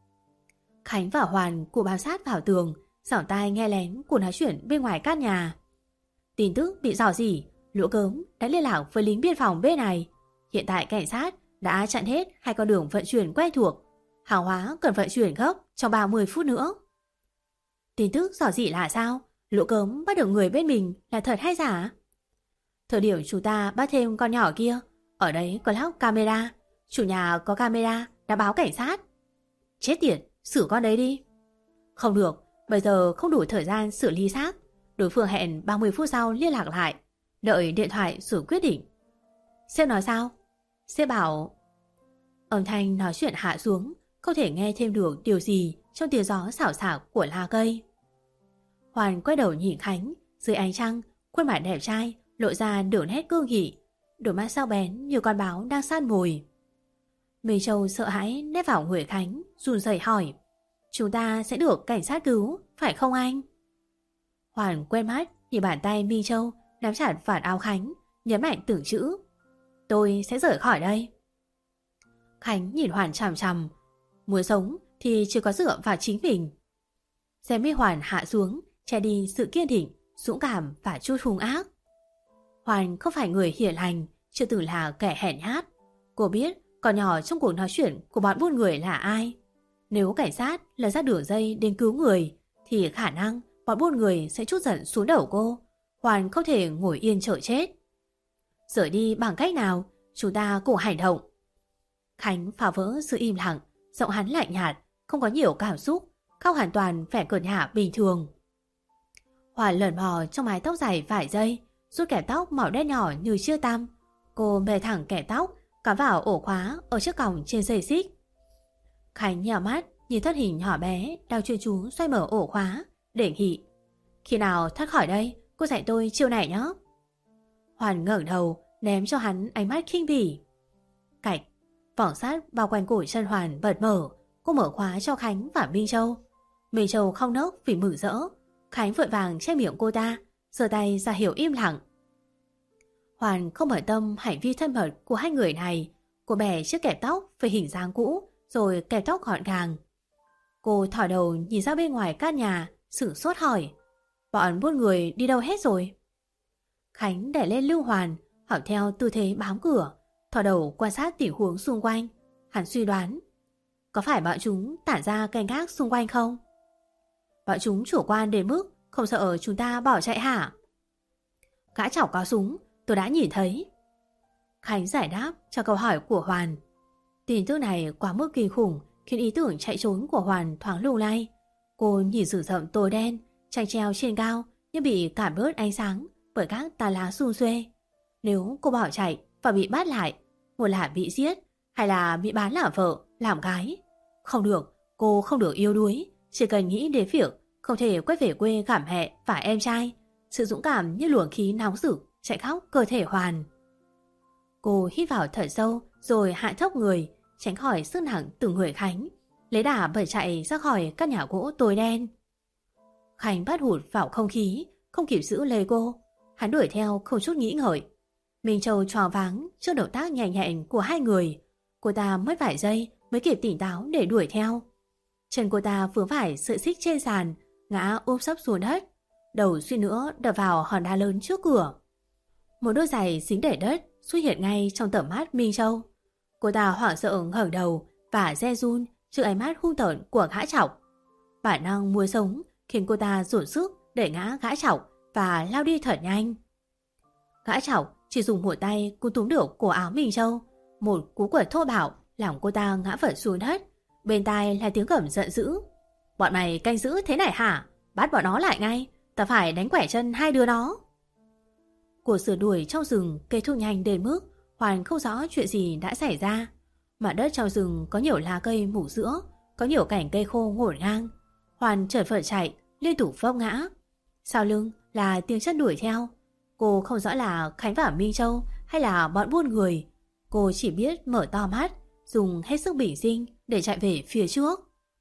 Khánh và Hoàn cụ bám sát vào tường, giỏng tai nghe lén cuộc nói chuyện bên ngoài căn nhà. Tin tức bị rò rỉ, Lũ Gớm đã liên lạc với lính biên phòng bên này. Hiện tại cảnh sát đã chặn hết hai con đường vận chuyển quen thuộc. Hàng hóa cần vận chuyển gấp trong ba mươi phút nữa. Tin tức rò rỉ là sao? Lũ Gớm bắt được người bên mình là thật hay giả? Thời điểm chúng ta bắt thêm con nhỏ kia, ở đấy có lắp camera. Chủ nhà có camera đã báo cảnh sát. Chết tiệt, xử con đấy đi. Không được, bây giờ không đủ thời gian xử lý xác. Đối phương hẹn ba mươi phút sau liên lạc lại. Đợi điện thoại rồi quyết định. Sếp nói sao? Sếp bảo... Âm thanh nói chuyện hạ xuống, không thể nghe thêm được điều gì trong tiếng gió xảo xạc của lá cây. Hoàn quay đầu nhìn Khánh. Dưới ánh trăng, khuôn mặt đẹp trai lộ ra đường nét cương nghị, đôi mắt sắc bén như con báo đang săn mồi. Minh Châu sợ hãi nép vào người Khánh, run rẩy hỏi: Chúng ta sẽ được cảnh sát cứu, phải không anh? Hoàn quên mắt nhìn bàn tay Minh Châu nắm chặt vạt áo Khánh, nhấn mạnh từng chữ: Tôi sẽ rời khỏi đây. Khánh nhìn Hoàn chằm chằm. Muốn sống thì chỉ có dựa vào chính mình. Xem mi Hoàn hạ xuống, che đi sự kiên định, dũng cảm và chút hung ác. Hoàn không phải người hiền lành, chưa từng là kẻ hèn nhát. Cô biết con nhỏ trong cuộc nói chuyện của bọn buôn người là ai. Nếu cảnh sát lần ra đường dây đến cứu người thì khả năng bọn buôn người sẽ trút giận xuống đầu cô. Hoàn không thể ngồi yên chờ chết. Rời đi bằng cách nào, chúng ta cùng hành động. Khánh phá vỡ sự im lặng, giọng hắn lạnh nhạt, không có nhiều cảm xúc, không hoàn toàn vẻ cợt nhả bình thường. Hoàn lẩn mò trong mái tóc dài vài giây, rút kẹp tóc màu đen nhỏ như chia tăm. Cô bè thẳng kẹp tóc, cắm vào ổ khóa ở chiếc còng trên dây xích. Khánh nhào mắt nhìn thân hình nhỏ bé đang chuyên chú xoay mở ổ khóa, đề nghị: Khi nào thoát khỏi đây, cô dạy tôi chiêu này nhé. Hoàn ngẩng đầu ném cho hắn ánh mắt khinh bỉ. Cạch, vòng sắt bao quanh cổ chân Hoàn bật mở. Cô mở khóa cho Khánh và Minh Châu. Minh Châu không nốc vì mừng rỡ. Khánh vội vàng che miệng cô ta, giơ tay ra hiệu im lặng. Hoàn không bận tâm hành vi thân mật của hai người này. Cô bẻ chiếc kẹp tóc về hình dáng cũ rồi kẹp tóc gọn gàng. Cô thỏ đầu nhìn ra bên ngoài căn nhà, sửng sốt hỏi: Bọn buôn người đi đâu hết rồi? Khánh đẩy lên Lưu Hoàn, hỏi theo tư thế bám cửa, thỏ đầu quan sát tình huống xung quanh. Hắn suy đoán: Có phải bọn chúng tản ra canh gác xung quanh không? Bọn chúng chủ quan đến mức không sợ chúng ta bỏ chạy hả? Gã chảo có súng, tôi đã nhìn thấy. Khánh giải đáp cho câu hỏi của Hoàn. Tin tức này quá mức kinh khủng khiến ý tưởng chạy trốn của Hoàn thoáng lung lay. Cô nhìn rừng rậm tối đen, tranh treo trên cao nhưng bị cản bớt ánh sáng bởi các tà lá xung xuê. Nếu cô bỏ chạy và bị bắt lại, một là bị giết hay là bị bán làm vợ, làm gái. Không được, cô không được yếu đuối. Chỉ cần nghĩ đến việc không thể quay về quê gặp mẹ và em trai, sự dũng cảm như luồng khí nóng rực chạy khóc cơ thể Hoàn. Cô hít vào thở sâu rồi hạ thấp người, tránh khỏi sức nặng từ người Khánh, lấy đà bật chạy ra khỏi căn nhà gỗ tối đen. Khánh bắt hụt vào không khí, không kịp giữ lấy cô. Hắn đuổi theo không chút nghĩ ngợi. Minh Châu choáng váng trước động tác nhanh nhẹn của hai người. Cô ta mất vài giây mới kịp tỉnh táo để đuổi theo. Chân cô ta vướng phải sợi xích trên sàn, ngã úp sấp xuống đất, đầu suýt nữa đập vào hòn đá lớn trước cửa. Một đôi giày dính đầy đất xuất hiện ngay trong tầm mắt Minh Châu. Cô ta hoảng sợ ngẩng đầu và run run trước ánh mắt hung tợn của Gã Chọc. Bản năng muốn sống khiến cô ta dồn sức đẩy ngã Gã Chọc và lao đi thật nhanh. Gã Chọc chỉ dùng một tay cũng túm được cổ áo Minh Châu, một cú quật thô bạo làm cô ta ngã vật xuống đất. Bên tai là tiếng gầm giận dữ. Bọn mày canh giữ thế này hả? Bắt bọn nó lại ngay, ta phải đánh quẻ chân hai đứa nó. Cuộc sửa đuổi trong rừng kết thúc nhanh đến mức Hoàn không rõ chuyện gì đã xảy ra. Mặt đất trong rừng có nhiều lá cây mủ rữa, có nhiều cành cây khô ngổn ngang. Hoàn chợt phở chạy, liên tục vấp ngã. Sau lưng là tiếng chân đuổi theo. Cô không rõ là Khánh và Minh Châu hay là bọn buôn người. Cô chỉ biết mở to mắt, dùng hết sức bình sinh để chạy về phía trước.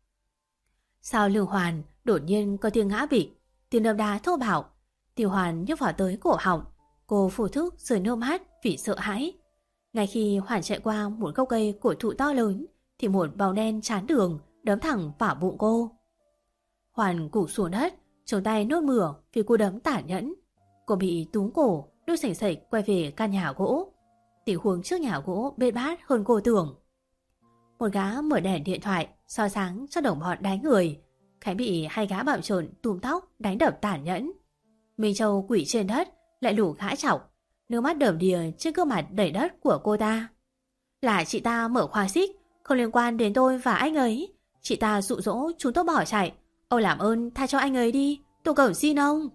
Sau lưng Hoàn đột nhiên có tiếng ngã bịch, tiếng đấm đá thô bạo. Tiểu Hoàn nhức vào tới cổ họng. Cô vô thức rơi nước mắt vì sợ hãi. Ngay khi Hoàn chạy qua một gốc cây cổ thụ to lớn thì một bóng đen chán đường đấm thẳng vào bụng cô. Hoàn gục xuống đất, trong tay nốt mửa vì cú đấm tàn nhẫn. Cô bị túm cổ, đôi sành sạch quay về căn nhà gỗ. Tình huống trước nhà gỗ bết bát hơn cô tưởng. Một gã mở đèn điện thoại soi sáng cho đồng bọn đánh người. Khánh bị hai gã bạo trộn túm tóc đánh đập tàn nhẫn. Minh Châu quỷ trên đất lại lủ Gã Chọc, nước mắt đầm đìa trên gương mặt đầy đất của cô ta. Là chị ta mở khóa xích, không liên quan đến tôi và anh ấy. Chị ta dụ dỗ chúng tôi bỏ chạy. Ông làm ơn tha cho anh ấy đi, tôi cầu xin ông.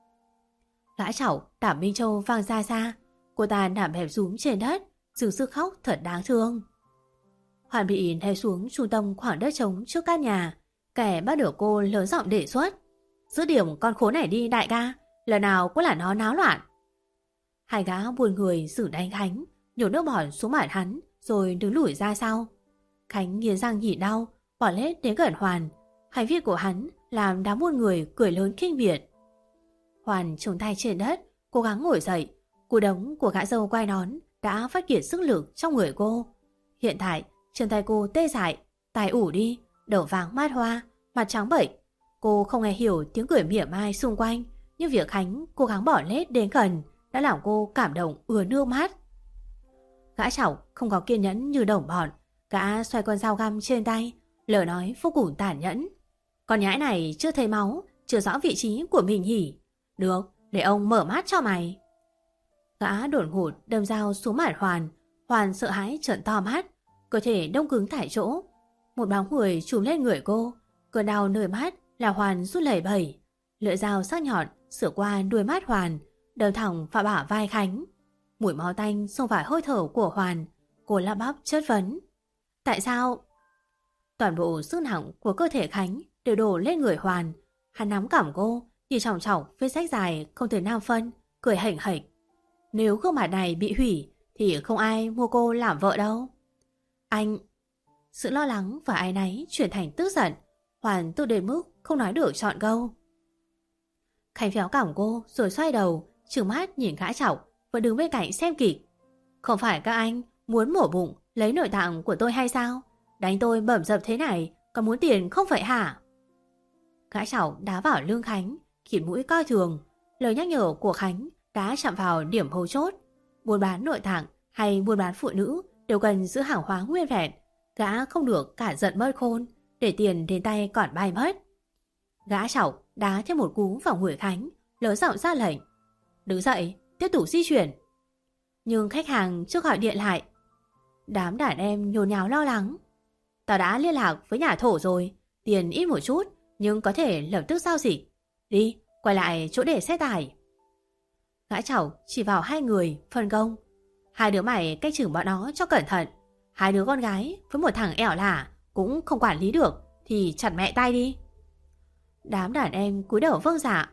Gã Chọc đạp Minh Châu văng ra xa. Cô ta nằm hẹp rúm trên đất, dừng sức khóc thật đáng thương. Hoàn bị ném xuống trung tâm khoảng đất trống trước căn nhà. Kẻ bắt được cô lớn giọng đề xuất: giữ điểm con khốn này đi đại ca, lần nào cũng là nó náo loạn. Hai gã buồn người xử đánh Khánh, nhổ nước bọt xuống mặt hắn rồi đứng lùi ra sau. Khánh nghiến răng nhịn đau, bỏ lết đến gần Hoàn. Hành vi của hắn làm đám buồn người cười lớn kinh biệt. Hoàn chống tay trên đất, cố gắng ngồi dậy. Cú đấm của gã dâu quai nón đã phát kiệt sức lực trong người cô. Hiện tại chân tay cô tê dại, tai ủ đi, đầu váng mắt hoa, mặt trắng bệch. Cô không hề hiểu tiếng cười mỉa mai xung quanh, nhưng việc Khánh cố gắng bỏ lết đến gần đã làm cô cảm động ứa nước mắt. Gã Chọc không có kiên nhẫn như đồng bọn. Gã xoay con dao găm trên tay, lời nói vô cùng tàn nhẫn: con nhãi này chưa thấy máu, chưa rõ vị trí của mình nhỉ? Được, để ông mở mắt cho mày. Gã đột ngột đâm dao xuống mặt Hoàn. Hoàn sợ hãi trợn to mắt, cơ thể đông cứng tại chỗ. Một bóng người trùm lên người cô, cơn đau nơi mắt là Hoàn rút lẩy bẩy. Lưỡi dao sắc nhọn sửa qua đuôi mắt Hoàn, đâm thẳng vào bả vai Khánh. Mùi máu tanh xông vào hơi thở của Hoàn. Cô lắp bắp chất vấn: tại sao? Toàn bộ sức nặng của cơ thể Khánh đều đổ lên người Hoàn. Hắn nắm cằm cô, nhìn chòng chọc vết rách dài không thể nào phân, cười hỉnh hỉnh: nếu gương mặt này bị hủy thì không ai mua cô làm vợ đâu. Anh... Sự lo lắng và áy náy chuyển thành tức giận. Hoàn tức đến mức không nói được trọn câu. Khánh phéo cằm cô rồi xoay đầu, trừng mắt nhìn Gã Chọc vẫn đứng bên cạnh xem kịch. Không phải các anh muốn mổ bụng lấy nội tạng của tôi hay sao? Đánh tôi bầm dập thế này còn muốn tiền không phải hả? Gã Chọc đá vào lưng Khánh, khiến mũi coi thường. Lời nhắc nhở của Khánh đã chạm vào điểm mấu chốt. Buôn bán nội tạng hay buôn bán phụ nữ đều cần giữ hàng hóa nguyên vẹn. Gã không được cả giận mất khôn, để tiền đến tay còn bay mất. Gã Chọc đá thêm một cú vào người Khánh, lớn giọng ra lệnh: đứng dậy, tiếp tục di chuyển. Nhưng khách hàng chưa gọi điện lại. Đám đàn em nhốn nháo lo lắng: tao đã liên lạc với nhà thổ rồi, tiền ít một chút nhưng có thể lập tức giao dịch. Đi, quay lại chỗ để xe tải. Gã Chọc chỉ vào hai người phân công: hai đứa mày cách chừng bọn nó cho cẩn thận. Hai đứa con gái với một thằng ẻo lả cũng không quản lý được thì chặt mẹ tay đi. Đám đàn em cúi đầu vâng dạ.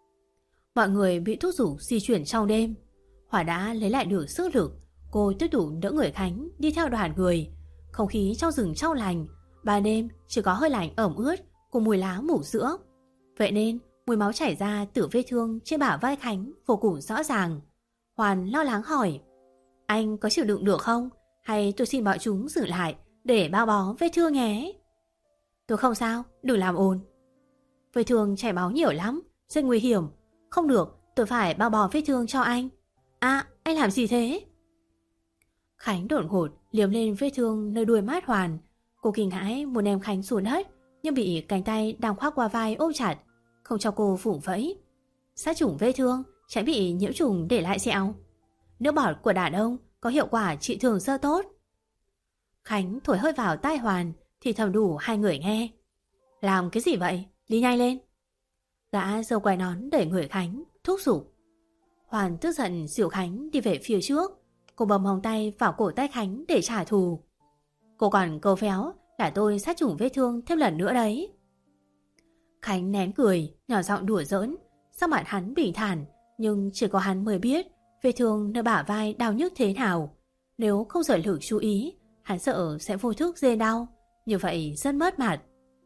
Mọi người bị thúc giục di chuyển trong đêm. Hỏa đã lấy lại được sức lực. Cô tiếp tục đỡ người Khánh đi theo đoàn người. Không khí trong rừng trong lành. Ban đêm chỉ có hơi lạnh ẩm ướt cùng mùi lá mủ sữa. Vậy nên mùi máu chảy ra từ vết thương trên bả vai Khánh vô cùng rõ ràng. Hoàn lo lắng hỏi: anh có chịu đựng được không? Hay tôi xin bọn chúng giữ lại để bao bó vết thương nhé? Tôi không sao, đừng làm ồn. Vết thương chảy máu nhiều lắm, rất nguy hiểm. Không được, tôi phải bao bó vết thương cho anh. À, anh làm gì thế? Khánh đột ngột liếm lên vết thương nơi đuôi mắt Hoàn. Cô kinh hãi muốn ném Khánh xuống đất, nhưng bị cánh tay đang khoác qua vai ôm chặt, không cho cô vùng vẫy. Sát trùng vết thương, tránh bị nhiễm trùng để lại sẹo. Nước bọt của đàn ông có hiệu quả trị thương rất tốt. Khánh thổi hơi vào tai Hoàn thì thầm đủ hai người nghe. Làm cái gì vậy? Đi nhanh lên. Gã giơ quai nón đẩy người Khánh, thúc giục. Hoàn tức giận dìu Khánh đi về phía trước. Cô bầm hồng tay vào cổ tay Khánh để trả thù. Cô còn câu phéo là tôi sát trùng vết thương thêm lần nữa đấy. Khánh nén cười, nhỏ giọng đùa giỡn. Sắc mặt hắn bình thản, nhưng chỉ có hắn mới biết vết thương nơi bả vai đau nhức thế nào. Nếu không rời lực chú ý, hắn sợ sẽ vô thức rên đau. Như vậy rất mất mặt.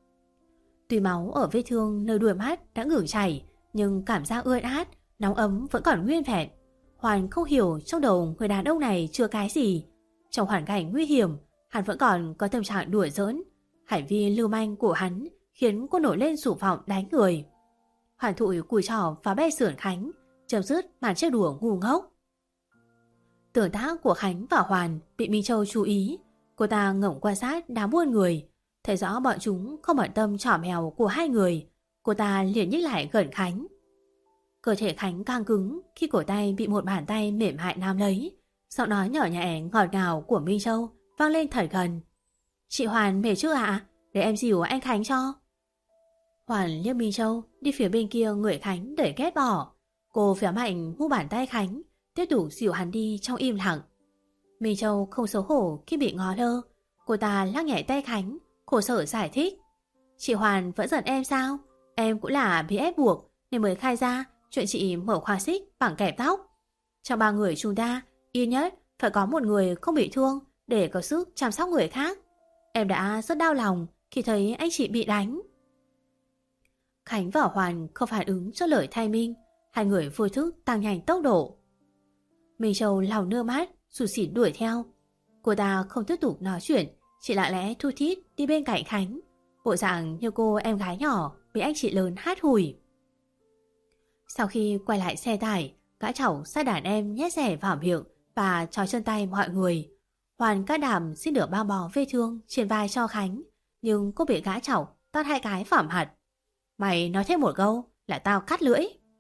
Tuy máu ở vết thương nơi đuôi mắt đã ngừng chảy, nhưng cảm giác ướt át, nóng ấm vẫn còn nguyên vẹn. Hoàn không hiểu trong đầu người đàn ông này chưa cái gì. Trong hoàn cảnh nguy hiểm, hắn vẫn còn có tâm trạng đùa giỡn. Hành vi lưu manh của hắn khiến cô nổi lên xù vọng đánh người. Hoàn thụi cùi trỏ và be sườn Khánh, chấm dứt màn chơi đùa ngu ngốc. Tưởng tác của Khánh và Hoàn bị Minh Châu chú ý. Cô ta ngẩng quan sát đám buôn người, thấy rõ bọn chúng không bận tâm trỏ mèo của hai người. Cô ta liền nhích lại gần Khánh. Cơ thể Khánh căng cứng khi cổ tay bị một bàn tay mềm mại nắm lấy. Giọng nói nhỏ nhẹ ngọt ngào của Minh Châu vang lên thật gần. Chị Hoàn mệt chứ ạ? À? Để em dìu anh Khánh cho. Hoàn liếc Minh Châu đi phía bên kia người Khánh để ghét bỏ. Cô véo mạnh hú bàn tay Khánh, tiếp tục dìu hắn đi trong im lặng. Minh Châu không xấu hổ khi bị ngó lơ. Cô ta lắc nhẹ tay Khánh, khổ sở giải thích. Chị Hoàn vẫn giận em sao? Em cũng là bị ép buộc nên mới khai ra chuyện chị mở khóa xích bằng kẹp tóc. Trong ba người chúng ta, ít nhất phải có một người không bị thương để có sức chăm sóc người khác. Em đã rất đau lòng khi thấy anh chị bị đánh. Khánh và Hoàn không phản ứng cho lời thay Minh. Hai người vô thức tăng nhanh tốc độ. Minh Châu lau nước mắt, sụt sịt đuổi theo. Cô ta không tiếp tục nói chuyện, chỉ lặng lẽ thu thít đi bên cạnh Khánh, bộ dạng như cô em gái nhỏ bị anh chị lớn hát hủi. Sau khi quay lại xe tải, gã chẩu sai đàn em nhét rẻ vào miệng và trói chân tay mọi người. Hoàn cắt đảm xin được bao bó vết thương trên vai cho Khánh, nhưng cô bị gã chẩu tát hai cái phỏng hạt. Mày nói thêm một câu là tao cắt lưỡi.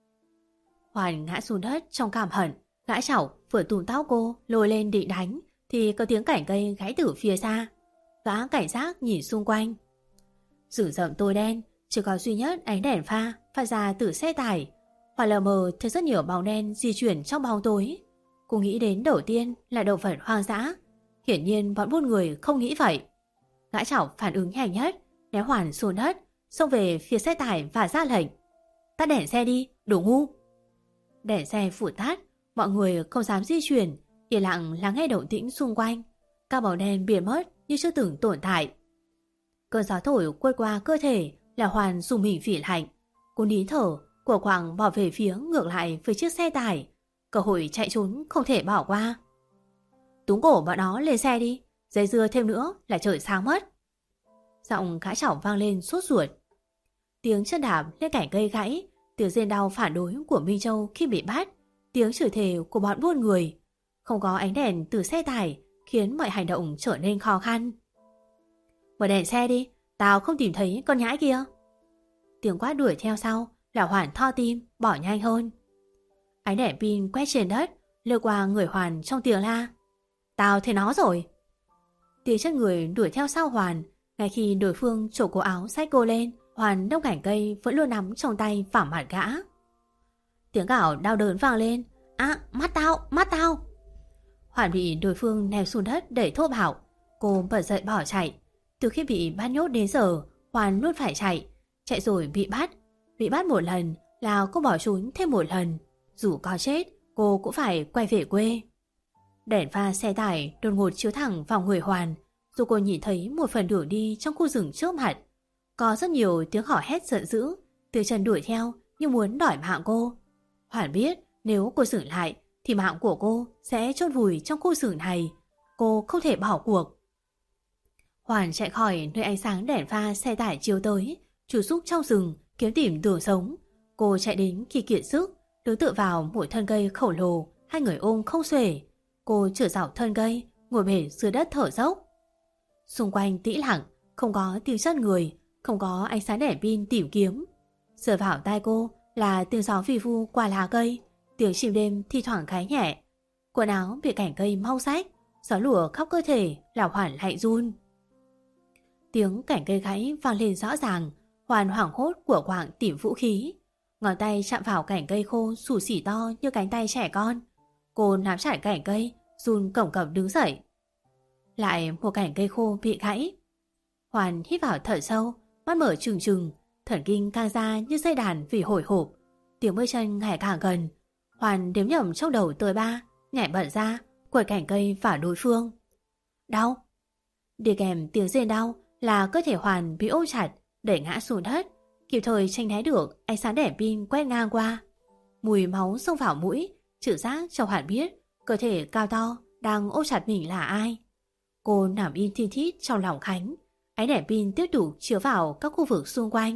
Hoàn ngã xuống đất trong cảm hận. Gã chẩu vừa túm tóc cô lôi lên định đánh thì có tiếng cành cây gãy từ phía xa. Gã cảnh giác nhìn xung quanh. Rừng rậm tối đen, chỉ có duy nhất ánh đèn pha phát ra từ xe tải. Hoàn lờ mờ thấy rất nhiều bóng đen di chuyển trong bóng tối. Cô nghĩ đến đầu tiên là động vật hoang dã. Hiển nhiên bọn buôn người không nghĩ vậy. Gã chảo phản ứng nhanh nhất, ném Hoàn xuống đất, xông về phía xe tải và ra lệnh. Tắt đèn xe đi, đồ ngu. Đèn xe vụt tắt, mọi người không dám di chuyển, yên lặng lắng nghe động tĩnh xung quanh. Các bóng đen biến mất như chưa từng tồn tại. Cơn gió thổi quét qua cơ thể là Hoàn dùng mình phỉ lạnh. Cô nín thở, của Quảng bỏ về phía ngược lại với chiếc xe tải. Cơ hội chạy trốn không thể bỏ qua. Túm cổ bọn nó lên xe đi, dây dưa thêm nữa là trời sáng mất. Giọng gã chỏng vang lên sốt ruột. Tiếng chân đạp lên cảnh cây gãy, tiếng rên đau phản đối của Minh Châu khi bị bắt, tiếng chửi thề của bọn buôn người. Không có ánh đèn từ xe tải khiến mọi hành động trở nên khó khăn. Mở đèn xe đi, tao không tìm thấy con nhãi kia. Tiếng quát đuổi theo sau là Hoàn thò tim, bỏ nhanh hơn. Ánh đèn pin quét trên đất, lướt qua người Hoàn trong tiếng la. Tao thấy nó rồi. Tiếng chân người đuổi theo sau Hoàn. Ngay khi đối phương trổ cổ áo xách cô lên, Hoàn đông cảnh cây vẫn luôn nắm trong tay phẳng mặt gã. Tiếng gào đau đớn vang lên. À, mắt tao, mắt tao. Hoàn bị đối phương ném xuống đất đẩy thô bạo. Cô bật dậy bỏ chạy. Từ khi bị bắt nhốt đến giờ, Hoàn luôn phải chạy. Chạy rồi bị bắt. Bị bắt một lần là cô bỏ trốn thêm một lần. Dù có chết, cô cũng phải quay về quê. Đèn pha xe tải đột ngột chiếu thẳng vào người Hoàn. Dù cô nhìn thấy một phần đường đi trong khu rừng trước mặt. Có rất nhiều tiếng hò hét giận dữ, từ chân đuổi theo như muốn đòi mạng cô. Hoàn biết nếu cô dừng lại thì mạng của cô sẽ chôn vùi trong khu rừng này. Cô không thể bỏ cuộc. Hoàn chạy khỏi nơi ánh sáng đèn pha xe tải chiếu tới, trú xúc trong rừng kiếm tìm đường sống. Cô chạy đến khi kiệt sức, đứng tựa vào một thân cây khổng lồ, hai người ôm không xuể. Cô chở dọc thân cây, ngồi bệt dưới đất thở dốc. Xung quanh tĩnh lặng, không có tiếng chân người, không có ánh sáng đèn pin tìm kiếm. Rơi vào tai cô là tiếng gió phì phu qua lá cây, tiếng chim đêm thi thoảng gáy nhẹ. Quần áo bị cành cây mau rách, gió lùa khắp cơ thể làm Hoàn lạnh run. Tiếng cành cây gãy vang lên rõ ràng, Hoàn hoảng hốt của quạng tìm vũ khí. Ngón tay chạm vào cành cây khô xù xỉ to như cánh tay trẻ con. Cô nắm chặt cành cây, run cổng cổng đứng dậy. Lại một cành cây khô bị gãy. Hoàn hít vào thở sâu, mắt mở trừng trừng, thần kinh căng ra như dây đàn vì hồi hộp. Tiếng bước chân ngày càng gần. Hoàn đếm nhầm trong đầu tới ba, nhảy bật ra, quẩy cành cây vào đối phương. Đau. Đi kèm tiếng rên đau là cơ thể Hoàn bị ôm chặt, đẩy ngã xuống đất, kịp thời tránh né được ánh sáng đèn pin quét ngang qua. Mùi máu xông vào mũi, trực giác cho Hoàn biết cơ thể cao to đang ôm chặt mình là ai. Cô nằm im thiên thít trong lòng Khánh, ánh đèn pin tiếp tục chiếu vào các khu vực xung quanh.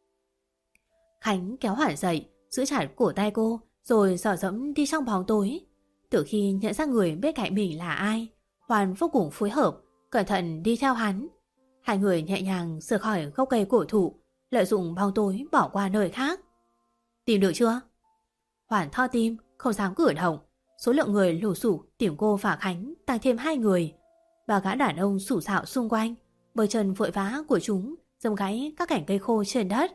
Khánh kéo Hoàn dậy, giữ chặt cổ tay cô, rồi dò dẫm đi trong bóng tối. Từ khi nhận ra người bên cạnh mình là ai, Hoàn vô cùng phối hợp, cẩn thận đi theo hắn. Hai người nhẹ nhàng rời khỏi gốc cây cổ thụ, lợi dụng bóng tối bỏ qua nơi khác. Tìm được chưa? Hoàn thao tim, không dám cử động. Số lượng người lù sủ tìm cô và Khánh tăng thêm hai người. Ba gã đàn ông sủ sạo xung quanh, bờ chân vội vã của chúng giẫm gãy các cành cây khô trên đất.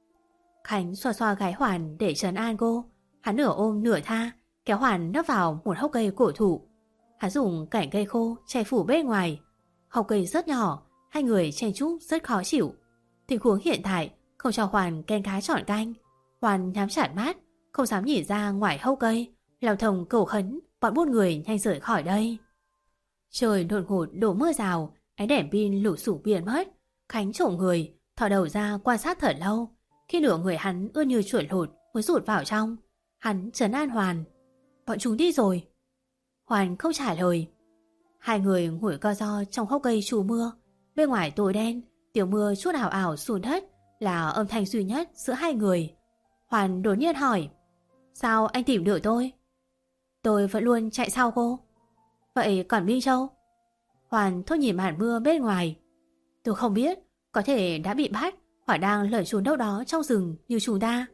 Khánh xoa xoa gáy Hoàn để trấn an cô. Hắn nửa ôm nửa tha, kéo Hoàn nấp vào một hốc cây cổ thụ. Hắn dùng cành cây khô che phủ bên ngoài. Hốc cây rất nhỏ, hai người chen chúc rất khó chịu. Tình huống hiện tại không cho Hoàn ken cá trọn canh. Hoàn nhắm chặt mắt, không dám nhìn ra ngoài hốc cây, lòng thầm cầu khấn bọn buôn người nhanh rời khỏi đây. Trời đột ngột đổ mưa rào, ánh đèn pin lủ sủ biến mất. Khánh trộm người, thò đầu ra quan sát thật lâu. Khi nửa người hắn ươn như chuột lột mới rụt vào trong, hắn trấn an Hoàn. Bọn chúng đi rồi. Hoàn không trả lời. Hai người ngồi co ro trong hốc cây trú mưa. Bên ngoài tối đen, tiếng mưa chút ảo ảo xuống đất là âm thanh duy nhất giữa hai người. Hoàn đột nhiên hỏi: Sao anh tìm được tôi? Tôi vẫn luôn chạy sau cô. Vậy còn Minh Châu? Hoàn thôi nhìn màn mưa bên ngoài. Tôi không biết, có thể đã bị bắt hoặc đang lẩn trốn đâu đó trong rừng như chúng ta.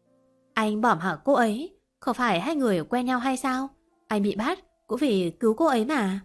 Anh bỏ mặc cô ấy, không phải hai người quen nhau hay sao? Anh bị bắt cũng vì cứu cô ấy mà.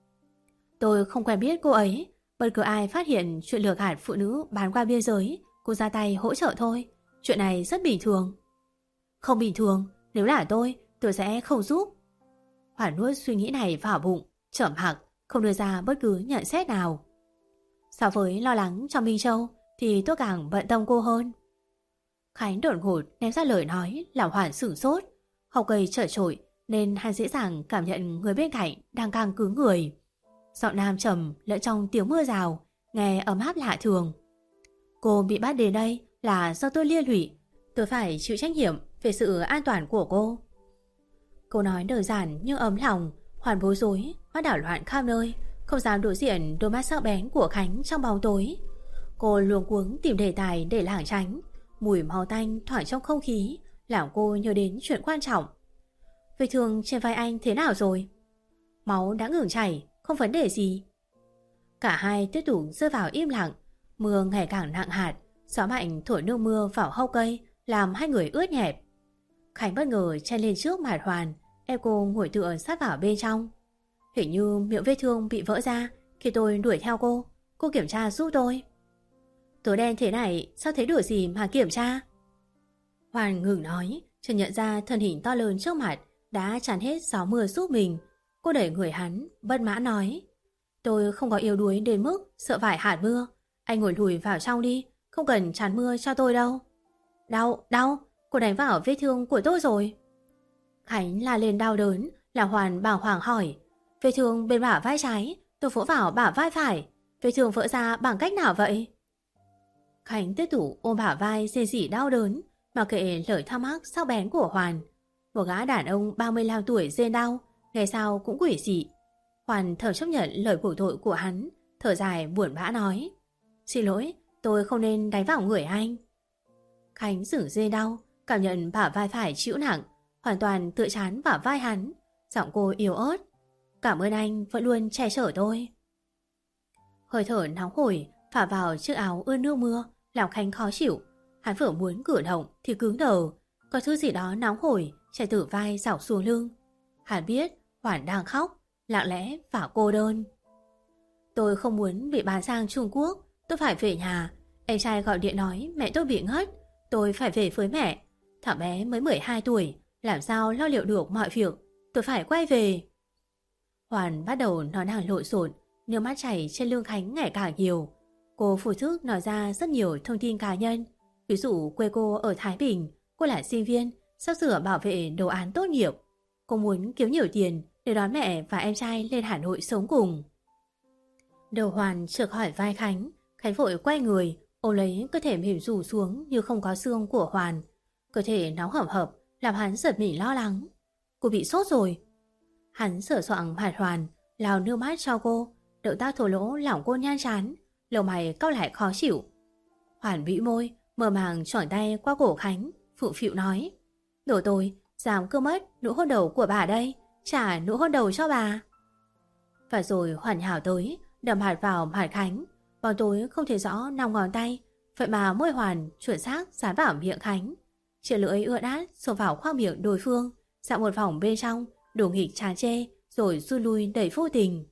Tôi không quen biết cô ấy. Bất cứ ai phát hiện chuyện lừa gạt phụ nữ bán qua biên giới, cô ra tay hỗ trợ thôi. Chuyện này rất bình thường. Không bình thường, nếu là tôi, tôi sẽ không giúp. Hoàn nuốt suy nghĩ này vào bụng, trầm mặc, không đưa ra bất cứ nhận xét nào. So với lo lắng cho Minh Châu thì tôi càng bận tâm cô hơn. Khánh đột ngột ném ra lời nói làm Hoàn sửng sốt. Hốc cây trở trội nên hắn dễ dàng cảm nhận người bên cạnh đang càng cứng người. Giọng nam trầm lẫn trong tiếng mưa rào, nghe ấm áp lạ thường. Cô bị bắt đến đây là do tôi liên lụy. Tôi phải chịu trách nhiệm về sự an toàn của cô. Câu nói đơn giản nhưng ấm lòng. Hoàn bối rối, mắt đảo loạn khắp nơi, không dám đối diện đôi mắt sắc bén của Khánh trong bóng tối. Cô luống cuống tìm đề tài để lảng tránh. Mùi máu tanh thoảng trong không khí làm cô nhớ đến chuyện quan trọng. Vết thương trên vai anh thế nào rồi? Máu đã ngừng chảy, không vấn đề gì. Cả hai tiếp tục rơi vào im lặng. Mưa ngày càng nặng hạt, gió mạnh thổi nước mưa vào hốc cây làm hai người ướt nhẹp. Khánh bất ngờ chen lên trước mặt Hoàn, ép cô ngồi tựa sát vào bên trong. Hình như miệng vết thương bị vỡ ra khi tôi đuổi theo cô. Cô kiểm tra giúp tôi. Tối đen thế này sao thấy được gì mà kiểm tra? Hoàn ngừng nói, chợt nhận ra thân hình to lớn trước mặt đã chắn hết gió mưa giúp mình. Cô đẩy người hắn, bất mãn nói: Tôi không có yếu đuối đến mức sợ vải hạt mưa. Anh ngồi lùi vào trong đi, không cần chắn mưa cho tôi đâu. Đau, đau, cô đánh vào vết thương của tôi rồi. Khánh la lên đau đớn, là Hoàn bàng hoàng hỏi: Vết thương bên bả vai trái, tôi vỗ vào bả vai phải. Vết thương vỡ ra bằng cách nào vậy? Khánh tiếp tục ôm bả vai rên rỉ đau đớn, mà kệ lời thắc mắc sắc bén của Hoàn. Một gã đàn ông ba mươi lăm tuổi rên đau, ngày sau cũng quỷ dị. Hoàn thầm chấp nhận lời buộc tội của hắn, thở dài buồn bã nói: Xin lỗi, tôi không nên đánh vào người anh. Khánh dừng rên đau, cảm nhận bả vai phải chịu nặng, hoàn toàn tựa chán vào vai hắn. Giọng cô yếu ớt: Cảm ơn anh vẫn luôn che chở tôi. Hơi thở nóng hổi phả vào chiếc áo ướt nước mưa, làm Khánh khó chịu. Hắn vừa muốn cử động thì cứng đờ, có thứ gì đó nóng hổi chạy từ vai dọc xuống lưng. Hắn biết Hoàn đang khóc, lặng lẽ và cô đơn. Tôi không muốn bị bán sang Trung Quốc, tôi phải về nhà. Em trai gọi điện nói mẹ tôi bị ngất, tôi phải về với mẹ. Thằng bé mới mười hai tuổi, làm sao lo liệu được mọi việc, tôi phải quay về. Hoàn bắt đầu nói năng lộn xộn, nước mắt chảy trên lưng Khánh ngày càng nhiều. Cô phụ thức nói ra rất nhiều thông tin cá nhân. Ví dụ quê cô ở Thái Bình, cô là sinh viên, sắp sửa bảo vệ đồ án tốt nghiệp. Cô muốn kiếm nhiều tiền để đón mẹ và em trai lên Hà Nội sống cùng. Đầu Hoàn trượt khỏi vai Khánh, Khánh vội quay người, ôm lấy cơ thể mềm rủ xuống như không có xương của Hoàn. Cơ thể nóng hầm hập làm hắn giật mình lo lắng. Cô bị sốt rồi. Hắn sửa soạng mặt Hoàn, lau nước mắt cho cô, động tác thổ lỗ lỏng cô nhan chán, lông mày cau lại khó chịu. Hoàn bĩu môi, mơ màng choàng tay qua cổ Khánh, phụng phịu nói: "Đồ tôi dám cơ mất nụ hôn đầu của bà đây, trả nụ hôn đầu cho bà." Và rồi Hoàn nhào tới, đầm hạt vào mặt Khánh. Bóng tối không thấy rõ năm ngón tay, vậy mà môi Hoàn chuẩn xác dán vào miệng Khánh. Chiếc lưỡi ưa át xông vào khoang miệng đối phương, dạo một vòng bên trong, đổ nghịch chán chê, rồi run lui đầy vô tình.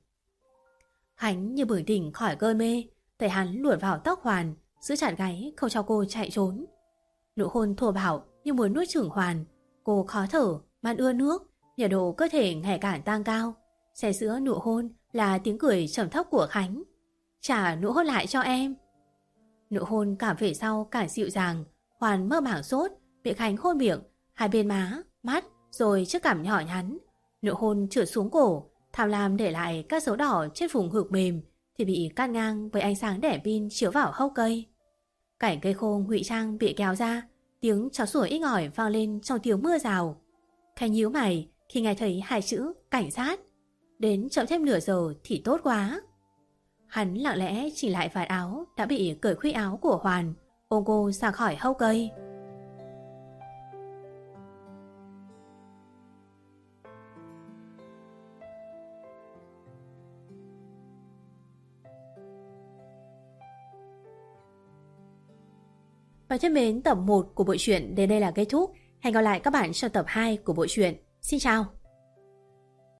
Khánh như bừng tỉnh khỏi cơn mê, tay hắn luồn vào tóc Hoàn, giữ chặt gáy không cho cô chạy trốn. Nụ hôn thô bạo như muốn nuốt chửng Hoàn. Cô khó thở, mắt ưa nước, nhiệt độ cơ thể ngày càng tăng cao. Xen giữa nụ hôn là tiếng cười trầm thấp của Khánh: "Trả nụ hôn lại cho em." Nụ hôn cảm về sau càng dịu dàng. Hoàn mơ màng sốt, bị Khánh hôn miệng, hai bên má, mắt, rồi chiếc cằm nhỏ nhắn. Nụ hôn trượt xuống cổ, tham lam để lại các dấu đỏ trên vùng ngực mềm, thì bị cắt ngang với ánh sáng đèn pin chiếu vào hốc cây. Cảnh cây khô ngụy trang bị kéo ra, tiếng chó sủa inh ỏi vang lên trong tiếng mưa rào. Khánh nhíu mày khi nghe thấy hai chữ cảnh sát. Đến chậm thêm nửa giờ thì tốt quá. Hắn lặng lẽ chỉnh lại vạt áo đã bị cởi khuy áo của Hoàn, ôm cô ra khỏi hốc cây. Và thân mến, tập một của bộ truyện đến đây là kết thúc. Hẹn gặp lại các bạn trong tập hai của bộ truyện. Xin chào!